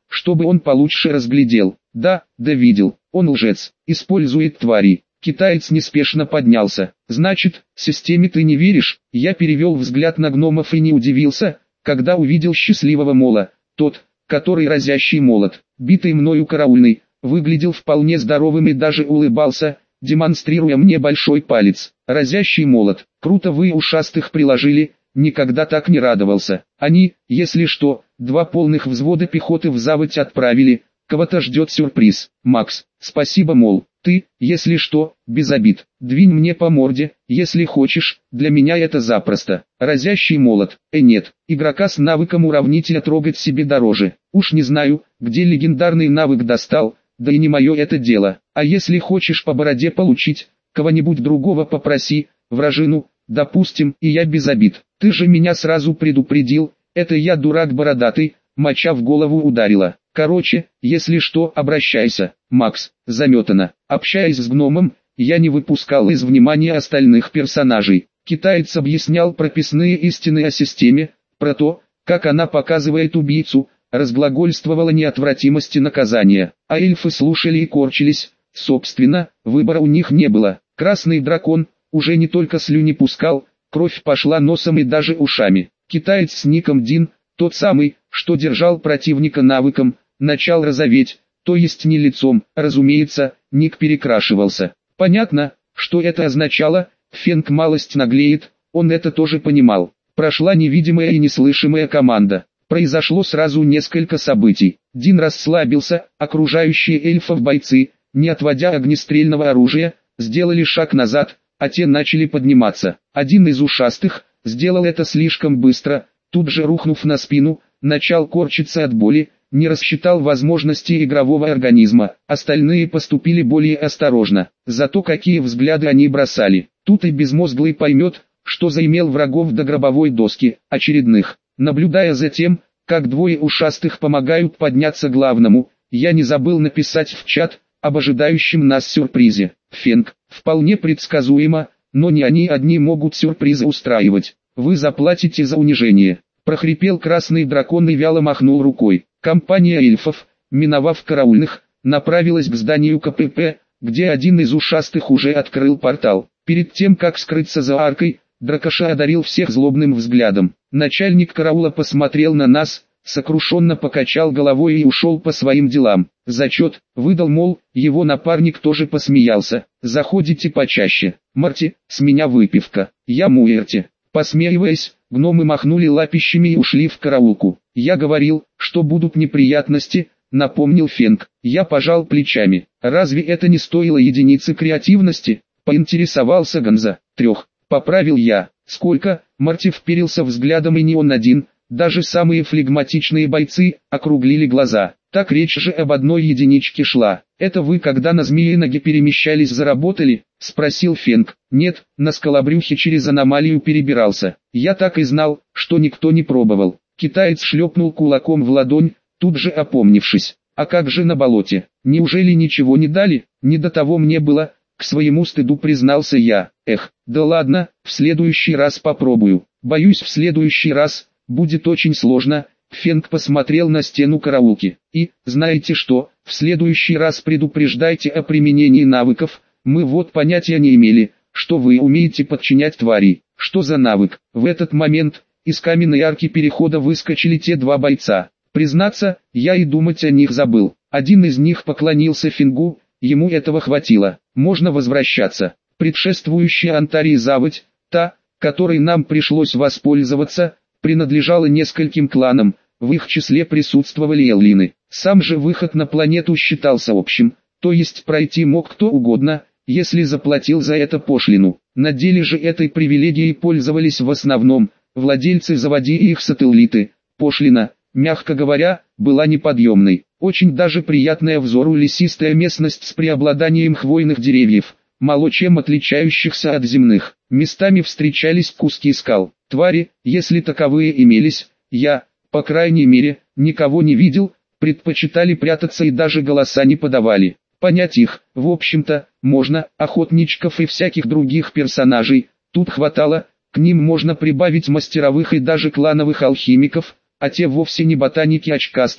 Speaker 1: чтобы он получше разглядел. Да видел, он лжец, использует твари. Китаец неспешно поднялся. Значит, системе ты не веришь? Я перевел взгляд на гномов и не удивился, когда увидел счастливого мола. Тот, который разящий молот, битый мною караульный, выглядел вполне здоровым и даже улыбался, демонстрируя мне большой палец. Разящий молот, круто вы ушастых приложили, никогда так не радовался. Они, если что, 2 полных взвода пехоты в заводь отправили, кого-то ждет сюрприз. Макс, спасибо, мол, ты, если что, без обид, двинь мне по морде, если хочешь, для меня это запросто. Разящий молот, нет, игрока с навыком уравнителя трогать себе дороже. Уж не знаю, где легендарный навык достал, да и не мое это дело. А если хочешь по бороде получить, кого-нибудь другого попроси, вражину, допустим, и я без обид. Ты же меня сразу предупредил, это я дурак бородатый, моча в голову ударила. Короче, если что, обращайся. Макс, заметано. Общаясь с гномом, я не выпускал из внимания остальных персонажей. Китаец объяснял прописные истины о системе, про то, как она показывает убийцу, разглагольствовала неотвратимости наказания. А эльфы слушали и корчились, собственно, выбора у них не было. Красный дракон уже не только слюни пускал, кровь пошла носом и даже ушами. Китаец с ником Дин, тот самый, что держал противника навыком, начал розоветь, то есть не лицом, разумеется, ник перекрашивался. Понятно, что это означало, Фенг малость наглеет, он это тоже понимал. Прошла невидимая и неслышимая команда. Произошло сразу несколько событий. Дин расслабился, окружающие эльфов бойцы, не отводя огнестрельного оружия, сделали шаг назад, а те начали подниматься. Один из ушастых сделал это слишком быстро, тут же рухнув на спину, начал корчиться от боли, не рассчитал возможности игрового организма. Остальные поступили более осторожно, зато какие взгляды они бросали. Тут и безмозглый поймет, что заимел врагов до гробовой доски, очередных. Наблюдая за тем, как 2 ушастых помогают подняться главному, я не забыл написать в чат об ожидающем нас сюрпризе. Фенг, вполне предсказуемо, но не они одни могут сюрпризы устраивать. Вы заплатите за унижение. Прохрипел красный дракон и вяло махнул рукой. Компания эльфов, миновав караульных, направилась к зданию КПП, где один из ушастых уже открыл портал. Перед тем как скрыться за аркой, дракоша одарил всех злобным взглядом. Начальник караула посмотрел на нас, сокрушенно покачал головой и ушел по своим делам. Зачет, выдал, мол, его напарник тоже посмеялся. Заходите почаще. Марти, с меня выпивка. Я Муэрти. Посмеиваясь, гномы махнули лапищами и ушли в караулку. Я говорил, что будут неприятности, напомнил Фенг. Я пожал плечами. Разве это не стоило единицы креативности? Поинтересовался Гонза. 3. Поправил я. Сколько? Марти вперился взглядом, и не он один. Даже самые флегматичные бойцы округлили глаза. Так речь же об одной единичке шла. «Это вы когда на Змеиноге перемещались заработали?» — спросил Фенг. «Нет, на Скалобрюхе через аномалию перебирался. Я так и знал, что никто не пробовал». Китаец шлепнул кулаком в ладонь, тут же опомнившись. «А как же на болоте? Неужели ничего не дали?» «Не до того мне было», — к своему стыду признался я. «Эх, да ладно, в следующий раз попробую. Боюсь, в следующий раз будет очень сложно». Фенг посмотрел на стену караулки. «И, знаете что, в следующий раз предупреждайте о применении навыков, мы вот понятия не имели, что вы умеете подчинять тварей». «Что за навык?» В этот момент из каменной арки перехода выскочили те 2 бойца. Признаться, я и думать о них забыл. Один из них поклонился Фенгу, ему этого хватило. «Можно возвращаться». Предшествующая Антарии заводь, та, которой нам пришлось воспользоваться, принадлежала нескольким кланам, в их числе присутствовали эллины. Сам же выход на планету считался общим, то есть пройти мог кто угодно, если заплатил за это пошлину. На деле же этой привилегией пользовались в основном владельцы заводей и их сателлиты. Пошлина, мягко говоря, была неподъемной. Очень даже приятная взору лесистая местность с преобладанием хвойных деревьев, мало чем отличающихся от земных. Местами встречались куски скал. Твари, если таковые имелись, я, по крайней мере, никого не видел, предпочитали прятаться и даже голоса не подавали. Понять их, в общем-то, можно, охотничков и всяких других персонажей, тут хватало, к ним можно прибавить мастеровых и даже клановых алхимиков, а те вовсе не ботаники очкастые,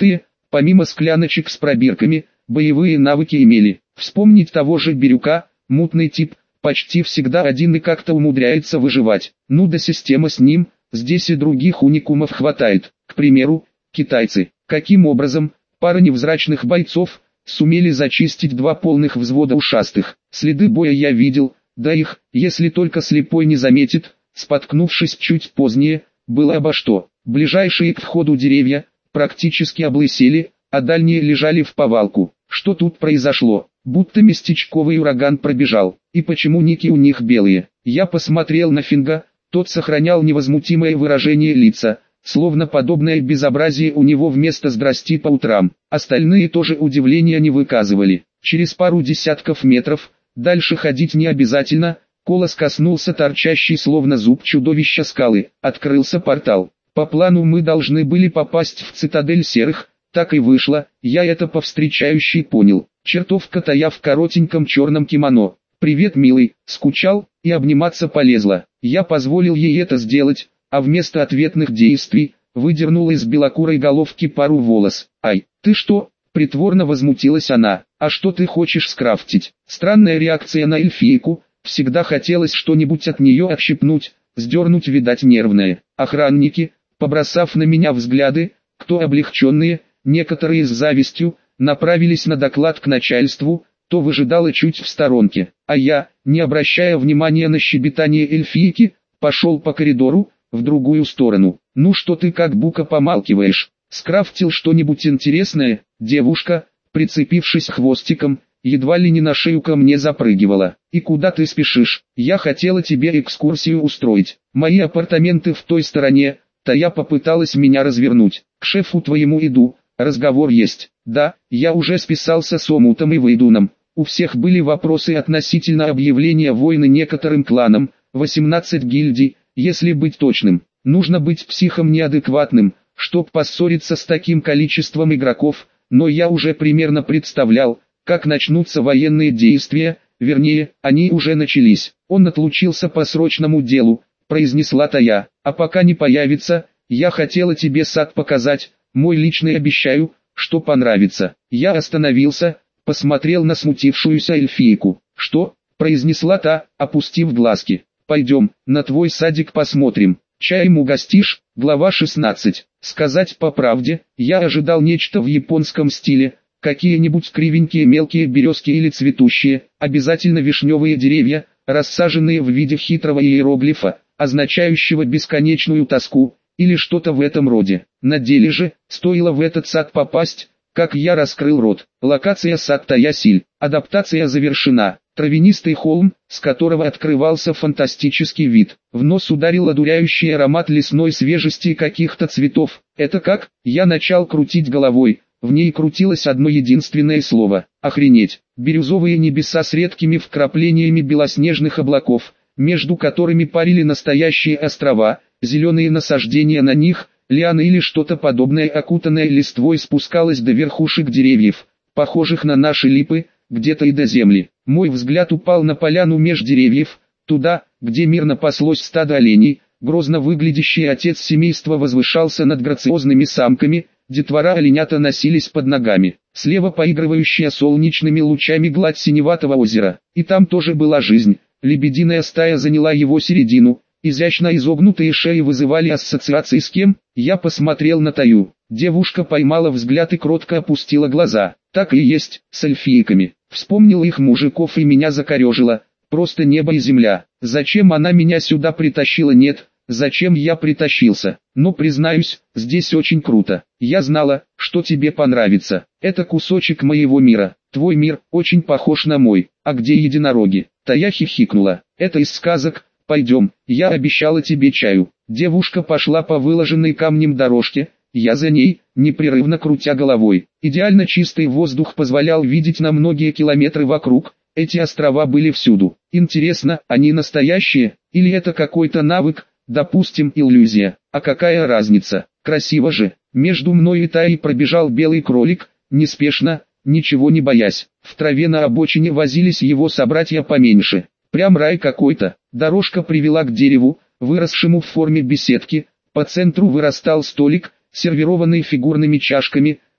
Speaker 1: помимо скляночек с пробирками, боевые навыки имели. Вспомнить того же Бирюка, мутный тип, почти всегда один и как-то умудряется выживать. Ну да система с ним, здесь и других уникумов хватает. К примеру, китайцы. Каким образом, пара невзрачных бойцов, сумели зачистить 2 полных взвода ушастых. Следы боя я видел, да их, если только слепой не заметит, споткнувшись чуть позднее, было обо что. Ближайшие к входу деревья, практически облысели, а дальние лежали в повалку. Что тут произошло? Будто местечковый ураган пробежал. И почему ники у них белые? Я посмотрел на Финга, тот сохранял невозмутимое выражение лица, словно подобное безобразие у него вместо «здрасти» по утрам. Остальные тоже удивления не выказывали. Через пару десятков метров, дальше ходить не обязательно, Колос коснулся торчащей словно зуб чудовища скалы. Открылся портал. По плану мы должны были попасть в цитадель серых, так и вышло, я это по встречающей понял. Чертовка Тая в коротеньком черном кимоно. «Привет, милый», скучал, и обниматься полезла. Я позволил ей это сделать, а вместо ответных действий, выдернула из белокурой головки пару волос. «Ай, ты что?» – притворно возмутилась она. «А что ты хочешь скрафтить?» Странная реакция на эльфийку, всегда хотелось что-нибудь от нее отщипнуть, сдернуть, видать, нервное. Охранники, побросав на меня взгляды, кто облегченные, некоторые с завистью, направились на доклад к начальству, то выжидала чуть в сторонке. А я, не обращая внимания на щебетание эльфийки, пошел по коридору, в другую сторону. «Ну что ты как бука помалкиваешь? Скрафтил что-нибудь интересное?» Девушка, прицепившись хвостиком, едва ли не на шею ко мне запрыгивала. «И куда ты спешишь? Я хотела тебе экскурсию устроить. Мои апартаменты в той стороне». Тая попыталась меня развернуть. «К шефу твоему иду, разговор есть». «Да, я уже списался с Омутом и Вейдуном. У всех были вопросы относительно объявления войны некоторым кланам, 18 гильдий, если быть точным. Нужно быть психом неадекватным, чтоб поссориться с таким количеством игроков, но я уже примерно представлял, как начнутся военные действия, вернее, они уже начались». «Он отлучился по срочному делу», произнесла Тая, «а пока не появится, я хотела тебе сад показать, мой личный, обещаю, что понравится». Я остановился, посмотрел на смутившуюся эльфийку. «Что?» произнесла та, опустив глазки. «Пойдем, на твой садик посмотрим. Чаем угостишь?» Глава 16. Сказать по правде, я ожидал нечто в японском стиле, какие-нибудь кривенькие мелкие березки или цветущие, обязательно вишневые деревья, рассаженные в виде хитрого иероглифа, означающего бесконечную тоску, или что-то в этом роде. На деле же, стоило в этот сад попасть, как я раскрыл рот. Локация сад Таясиль. Адаптация завершена. Травянистый холм, с которого открывался фантастический вид. В нос ударил одуряющий аромат лесной свежести и каких-то цветов. Это как? Я начал крутить головой. В ней крутилось одно единственное слово – охренеть. Бирюзовые небеса с редкими вкраплениями белоснежных облаков, между которыми парили настоящие острова, зеленые насаждения на них, лианы или что-то подобное, окутанное листвой, спускалось до верхушек деревьев, похожих на наши липы, где-то и до земли. Мой взгляд упал на поляну меж деревьев, туда, где мирно паслось стадо оленей. Грозно выглядящий отец семейства возвышался над грациозными самками, детвора оленята носились под ногами. Слева поигрывающая солнечными лучами гладь синеватого озера, и там тоже была жизнь. Лебединая стая заняла его середину, изящно изогнутые шеи вызывали ассоциации с кем? Я посмотрел на Таю. Девушка поймала взгляд и кротко опустила глаза. Так и есть, с эльфийками. Вспомнил их мужиков и меня закорежило. Просто небо и земля. Зачем она меня сюда притащила? Нет, зачем я притащился? Но признаюсь, здесь очень круто. Я знала, что тебе понравится. Это кусочек моего мира. Твой мир очень похож на мой. А где единороги? Тая хихикнула. Это из сказок. Пойдем, я обещала тебе чаю. Девушка пошла по выложенной камнем дорожке. Я за ней, непрерывно крутя головой. Идеально чистый воздух позволял видеть на многие километры вокруг. Эти острова были всюду. Интересно, они настоящие, или это какой-то навык, допустим, иллюзия? А какая разница? Красиво же. Между мной и Таей пробежал белый кролик, неспешно, ничего не боясь. В траве на обочине возились его собратья поменьше. Прям рай какой-то. Дорожка привела к дереву, выросшему в форме беседки. По центру вырастал столик, сервированный фигурными чашками,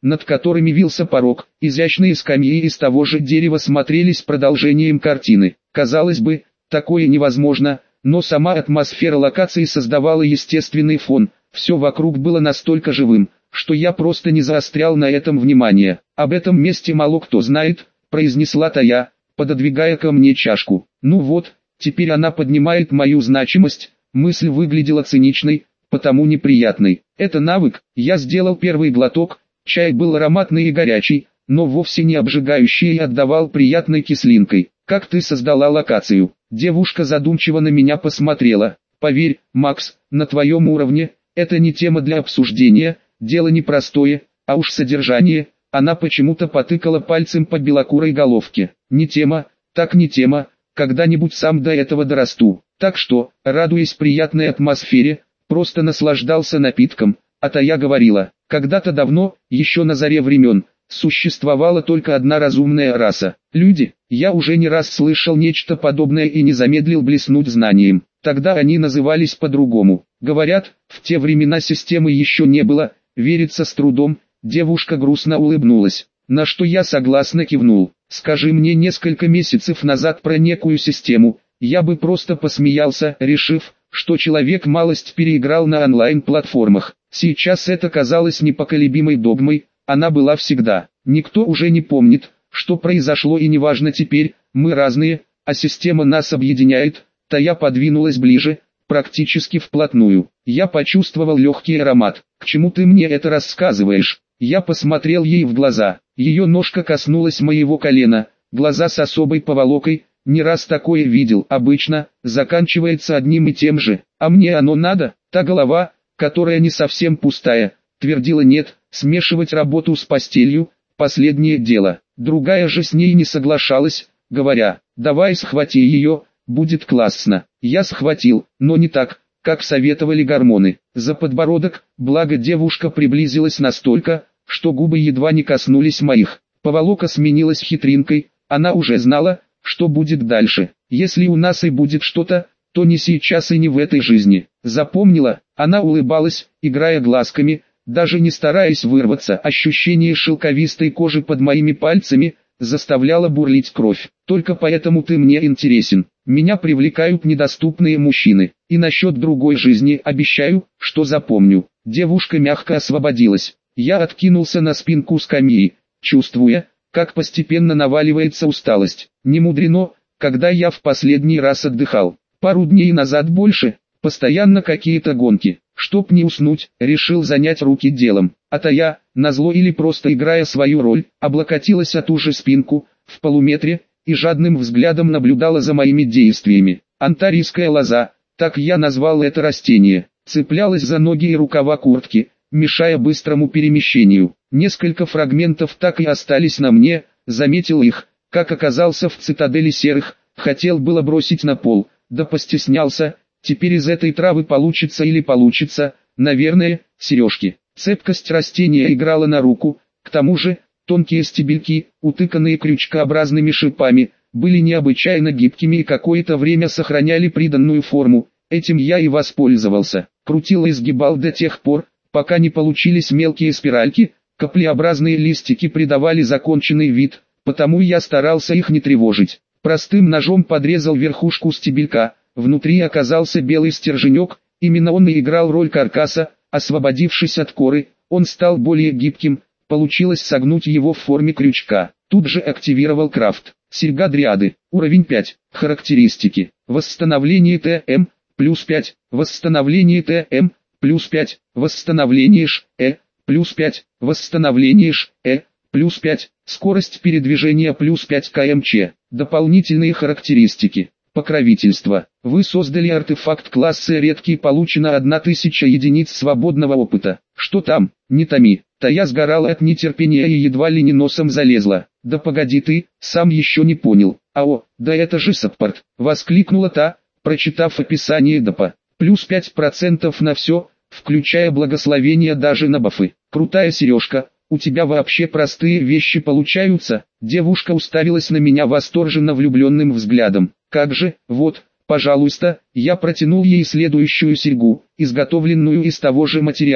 Speaker 1: над которыми вился порог. Изящные скамьи из того же дерева смотрелись продолжением картины. Казалось бы, такое невозможно, но сама атмосфера локации создавала естественный фон. Все вокруг было настолько живым, что я просто не заострял на этом внимание. «Об этом месте мало кто знает», — произнесла Тая, пододвигая ко мне чашку. «Ну вот, теперь она поднимает мою значимость». Мысль выглядела циничной, потому неприятной. «Это навык». Я сделал первый глоток. Чай был ароматный и горячий, но вовсе не обжигающий и отдавал приятной кислинкой. «Как ты создала локацию?» Девушка задумчиво на меня посмотрела. «Поверь, Макс, на твоем уровне, это не тема для обсуждения, дело непростое, а уж содержание». Она почему-то потыкала пальцем по белокурой головке. «Не тема, так не тема, когда-нибудь сам до этого дорасту». Так что, радуясь приятной атмосфере, просто наслаждался напитком. А Тая говорила, когда-то давно, еще на заре времен, существовала только одна разумная раса – люди. Я уже не раз слышал нечто подобное и не замедлил блеснуть знанием. Тогда они назывались по-другому. Говорят, в те времена системы еще не было, верится с трудом. Девушка грустно улыбнулась, на что я согласно кивнул. «Скажи мне несколько месяцев назад про некую систему, я бы просто посмеялся, решив, что человек малость переиграл на онлайн-платформах. Сейчас это казалось непоколебимой догмой, она была всегда. Никто уже не помнит, что произошло, и неважно теперь, мы разные, а система нас объединяет». Тая подвинулась ближе, практически вплотную. Я почувствовал легкий аромат. «К чему ты мне это рассказываешь?» Я посмотрел ей в глаза. Ее ножка коснулась моего колена, глаза с особой поволокой. Не раз такое видел. Обычно заканчивается одним и тем же. А мне оно надо? Та голова, которая не совсем пустая, твердила нет, смешивать работу с постелью – последнее дело. Другая же с ней не соглашалась, говоря, давай схвати ее, будет классно. Я схватил, но не так, как советовали гормоны. За подбородок, благо девушка приблизилась настолько, что губы едва не коснулись моих. Поволока сменилась хитринкой, она уже знала, что будет дальше. Если у нас и будет что-то, то не сейчас и не в этой жизни. Запомнила, она улыбалась, играя глазками, даже не стараясь вырваться. Ощущение шелковистой кожи под моими пальцами заставляло бурлить кровь. Только поэтому ты мне интересен. Меня привлекают недоступные мужчины. И насчет другой жизни обещаю, что запомню. Девушка мягко освободилась. Я откинулся на спинку скамьи, чувствуя, как постепенно наваливается усталость. Не мудрено, когда я в последний раз отдыхал. Пару дней назад больше, постоянно какие-то гонки. Чтоб не уснуть, решил занять руки делом. А Тая, назло или просто играя свою роль, облокотилась о ту же спинку, в полуметре, и жадным взглядом наблюдала за моими действиями. Антарийская лоза, так я назвал это растение, цеплялась за ноги и рукава куртки, мешая быстрому перемещению. Несколько фрагментов так и остались на мне, заметил их, как оказался в цитадели серых, хотел было бросить на пол, да постеснялся. Теперь из этой травы получится или получится, наверное, сережки. Цепкость растения играла на руку, к тому же, тонкие стебельки, утыканные крючкообразными шипами, были необычайно гибкими и какое-то время сохраняли приданную форму. Этим я и воспользовался. Крутил и сгибал до тех пор, пока не получились мелкие спиральки, каплеобразные листики придавали законченный вид, потому я старался их не тревожить. Простым ножом подрезал верхушку стебелька, внутри оказался белый стерженек, именно он и играл роль каркаса. Освободившись от коры, он стал более гибким, получилось согнуть его в форме крючка. Тут же активировал крафт. Серьга дриады, уровень 5, характеристики, восстановление ТМ, плюс 5, восстановление ТМ, плюс 5, восстановление ШЭ, плюс 5, восстановление ШЭ, плюс 5, скорость передвижения плюс 5 кмч, дополнительные характеристики. Покровительство. Вы создали артефакт класса редкий, получено 1000 единиц свободного опыта. Что там? Не томи. Тая сгорала от нетерпения и едва ли не носом залезла. Да погоди ты, сам еще не понял. Ао, да это же саппорт, воскликнула та, прочитав описание допа. Плюс 5% на все, включая благословение даже на бафы. Крутая сережка. У тебя вообще простые вещи получаются? Девушка уставилась на меня восторженно влюбленным взглядом. Как же, вот, пожалуйста, я протянул ей следующую серьгу, изготовленную из того же материала.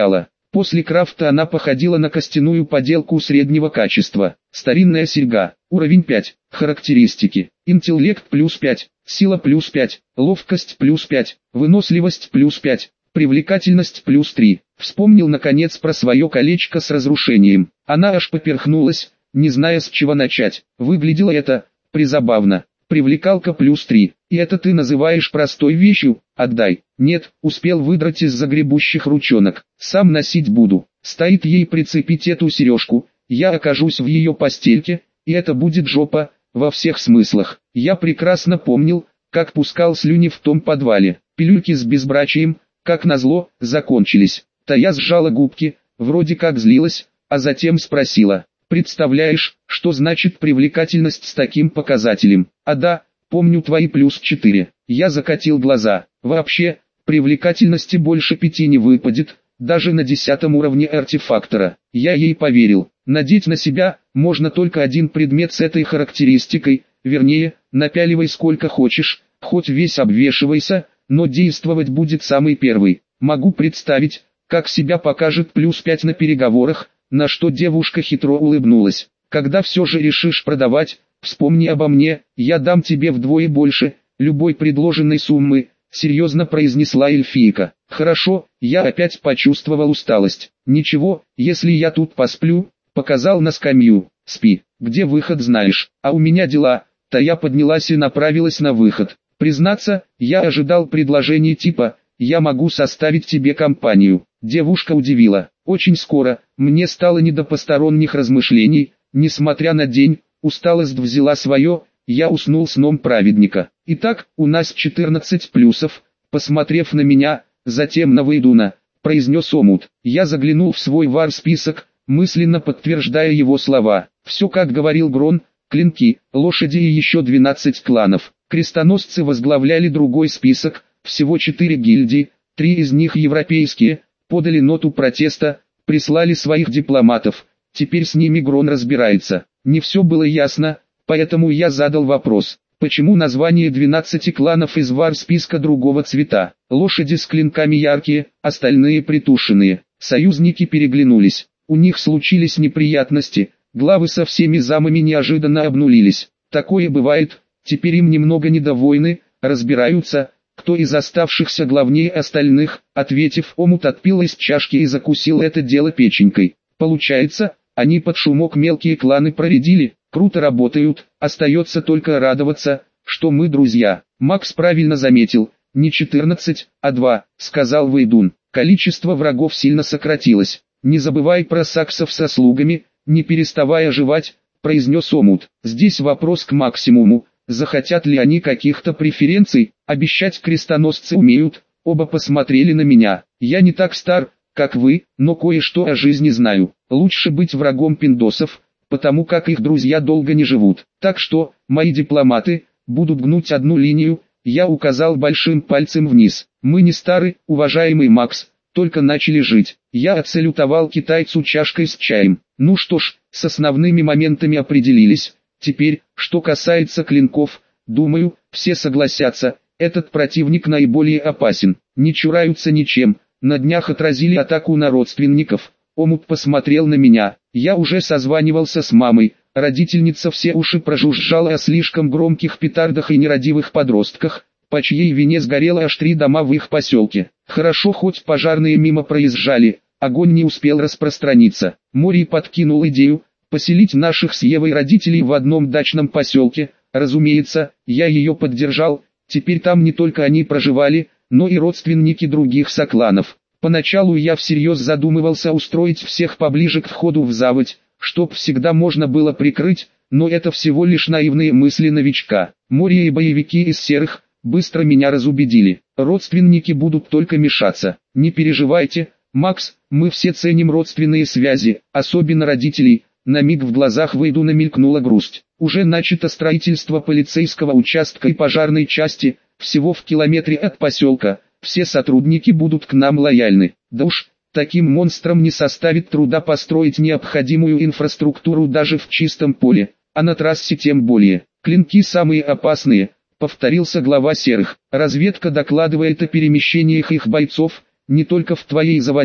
Speaker 1: После крафта она походила на костяную поделку среднего качества. Старинная серьга. Уровень 5. Характеристики. Интеллект плюс 5. Сила плюс 5. Ловкость плюс 5. Выносливость плюс 5. Привлекательность плюс 3. Вспомнил наконец про свое колечко с разрушением. Она аж поперхнулась, не зная с чего начать. Выглядело это призабавно. Привлекалка плюс 3. И это ты называешь простой вещью? Отдай. Нет, успел выдрать из загребущих ручонок. Сам носить буду. Стоит ей прицепить эту сережку, я окажусь в ее постельке, и это будет жопа, во всех смыслах. Я прекрасно помнил, как пускал слюни в том подвале. Пилюльки с безбрачием, как назло, закончились. Тая сжала губки, вроде как злилась, а затем спросила: «Представляешь, что значит привлекательность с таким показателем?» «А да, помню твои плюс 4. Я закатил глаза. Вообще, привлекательности больше 5 не выпадет, даже на 10 уровне артефактора. Я ей поверил. Надеть на себя можно только один предмет с этой характеристикой, вернее, напяливай сколько хочешь, хоть весь обвешивайся, но действовать будет самый первый. Могу представить, как себя покажет плюс 5 на переговорах, на что девушка хитро улыбнулась. Когда все же решишь продавать, вспомни обо мне, я дам тебе вдвое больше, любой предложенной суммы, серьезно произнесла эльфийка. Хорошо, я опять почувствовал усталость. Ничего, если я тут посплю, показал на скамью. Спи, где выход знаешь, а у меня дела. Тая поднялась и направилась на выход. Признаться, я ожидал предложений типа «я могу составить тебе компанию». Девушка удивила. Очень скоро, мне стало не до посторонних размышлений, несмотря на день, усталость взяла свое, я уснул сном праведника. Итак, у нас 14 плюсов, посмотрев на меня, затем на Вейдуна, произнес Омут. Я заглянул в свой вар-список, мысленно подтверждая его слова. Все как говорил Грон, клинки, лошади и еще 12 кланов. Крестоносцы возглавляли другой список, всего 4 гильдии, 3 из них европейские, подали ноту протеста, прислали своих дипломатов, теперь с ними Грон разбирается. Не все было ясно, поэтому я задал вопрос, почему название 12 кланов из вар-списка другого цвета, лошади с клинками яркие, остальные притушенные. Союзники переглянулись, у них случились неприятности, главы со всеми замами неожиданно обнулились. Такое бывает, теперь им немного не до войны, разбираются, кто из оставшихся главнее остальных. Ответив, Омут отпил из чашки и закусил это дело печенькой. Получается, они под шумок мелкие кланы проредили, круто работают, остается только радоваться, что мы друзья. Макс правильно заметил, не 14, а 2, сказал Вейдун. Количество врагов сильно сократилось. Не забывай про саксов со слугами, не переставая жевать, произнес Омут. Здесь вопрос к максимуму, захотят ли они каких-то преференций, обещать крестоносцы умеют. Оба посмотрели на меня. Я не так стар, как вы, но кое-что о жизни знаю. Лучше быть врагом пиндосов, потому как их друзья долго не живут. Так что, мои дипломаты, будут гнуть одну линию, я указал большим пальцем вниз. Мы не стары, уважаемый Макс, только начали жить. Я отсалютовал китайцу чашкой с чаем. Ну что ж, с основными моментами определились. Теперь, что касается клинков, думаю, все согласятся, этот противник наиболее опасен. Не чураются ничем, на днях отразили атаку на родственников. Омут посмотрел на меня. Я уже созванивался с мамой, родительница все уши прожужжала о слишком громких петардах и нерадивых подростках, по чьей вине сгорело аж 3 дома в их поселке. Хорошо хоть пожарные мимо проезжали, огонь не успел распространиться. Мори подкинул идею, поселить наших с Евой родителей в одном дачном поселке. Разумеется, я ее поддержал, теперь там не только они проживали, но и родственники других сокланов. Поначалу я всерьез задумывался устроить всех поближе к входу в заводь, чтоб всегда можно было прикрыть, но это всего лишь наивные мысли новичка. Море и боевики из серых быстро меня разубедили. Родственники будут только мешаться. Не переживайте, Макс, мы все ценим родственные связи, особенно родителей. На миг в глазах Вейдуна мелькнула грусть. Уже начато строительство полицейского участка и пожарной части, всего в километре от поселка. Все сотрудники будут к нам лояльны. Да уж, таким монстрам не составит труда построить необходимую инфраструктуру даже в чистом поле, а на трассе тем более. Клинки самые опасные, повторился глава серых. Разведка докладывает о перемещениях их бойцов, не только в твоей заводи,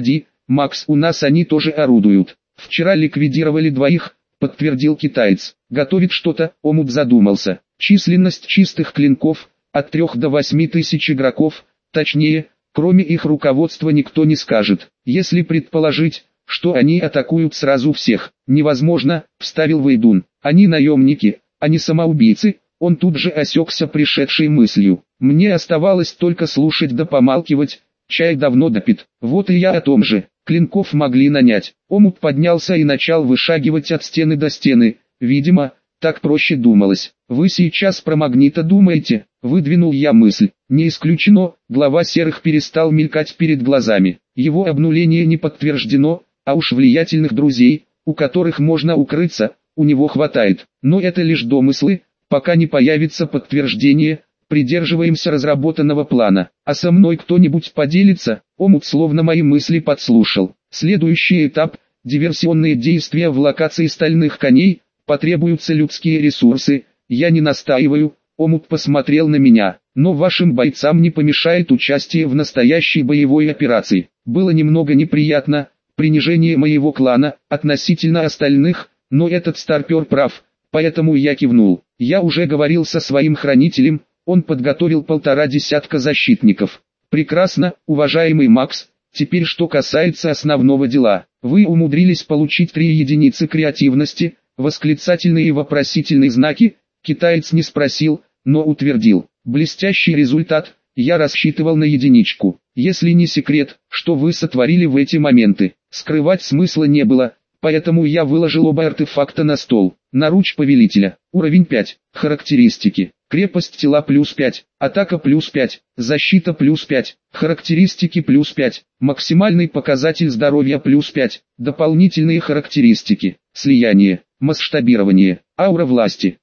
Speaker 1: Макс, у нас они тоже орудуют. Вчера ликвидировали двоих, подтвердил китаец. Готовит что-то, Омут задумался. Численность чистых клинков, от 3 до 8 тысяч игроков, точнее, кроме их руководства никто не скажет. Если предположить, что они атакуют сразу всех, невозможно, вставил Вейдун. Они наемники, а не самоубийцы. Он тут же осекся пришедшей мыслью. Мне оставалось только слушать да помалкивать, чай давно допит. Вот и я о том же. Клинков могли нанять. Омут поднялся и начал вышагивать от стены до стены. Видимо, так проще думалось. Вы сейчас про Магнита думаете? Выдвинул я мысль. Не исключено, глава серых перестал мелькать перед глазами. Его обнуление не подтверждено, а уж влиятельных друзей, у которых можно укрыться, у него хватает. Но это лишь домыслы, пока не появится подтверждение. Придерживаемся разработанного плана. А со мной кто-нибудь поделится? Омут словно мои мысли подслушал. Следующий этап – диверсионные действия в локации стальных коней. Потребуются людские ресурсы. Я не настаиваю. Омут посмотрел на меня. Но вашим бойцам не помешает участие в настоящей боевой операции. Было немного неприятно. Принижение моего клана относительно остальных. Но этот старпер прав. Поэтому я кивнул. Я уже говорил со своим хранителем. Он подготовил 1,5 десятка защитников. Прекрасно, уважаемый Макс. Теперь что касается основного дела. Вы умудрились получить 3 единицы креативности, восклицательные и вопросительные знаки. Китаец не спросил, но утвердил. Блестящий результат, я рассчитывал на единичку. Если не секрет, что вы сотворили в эти моменты. Скрывать смысла не было, поэтому я выложил оба артефакта на стол. Наруч повелителя, уровень 5, характеристики. Крепость тела плюс 5, атака плюс 5, защита плюс 5, характеристики плюс 5, максимальный показатель здоровья плюс 5, дополнительные характеристики, слияние, масштабирование, аура власти,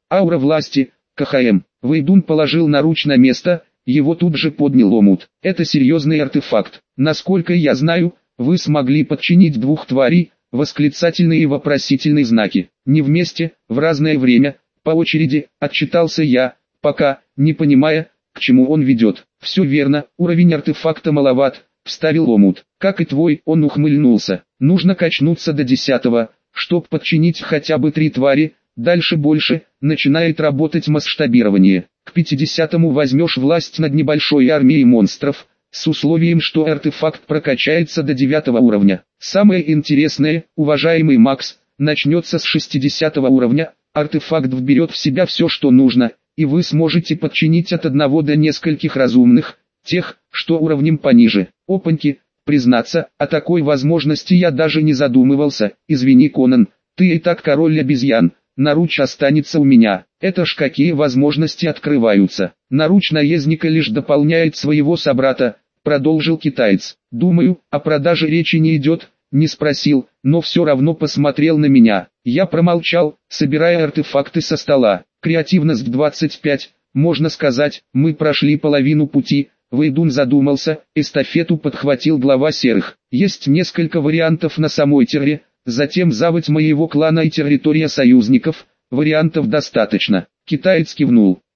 Speaker 1: КХМ. Вейдун положил наруч на место, его тут же поднял Омут. Это серьезный артефакт. Насколько я знаю, вы смогли подчинить 2 тварей, восклицательные и вопросительные знаки. Не вместе, в разное время, по очереди, отчитался я, пока, не понимая, к чему он ведет. Все верно, уровень артефакта маловат, вставил Омут. Как и твой, он ухмыльнулся. Нужно качнуться до 10-го, чтоб подчинить хотя бы 3 твари, дальше больше, начинает работать масштабирование. К 50-му возьмешь власть над небольшой армией монстров, с условием, что артефакт прокачается до 9-го уровня. Самое интересное, уважаемый Макс, начнется с 60-го уровня, артефакт вберет в себя все, что нужно, и вы сможете подчинить от 1 до нескольких разумных, тех, что уровнем пониже. Опаньки, признаться, о такой возможности я даже не задумывался. Извини, Конан, ты и так король обезьян, наруч останется у меня. Это ж какие возможности открываются. Наруч наездника лишь дополняет своего собрата, продолжил китаец. Думаю, о продаже речи не идет, не спросил, но все равно посмотрел на меня. Я промолчал, собирая артефакты со стола. Креативность 25, можно сказать, мы прошли половину пути. Вейдун задумался, эстафету подхватил глава серых. Есть несколько вариантов на самой терре, затем заводь моего клана и территория союзников, вариантов достаточно. Китаец кивнул.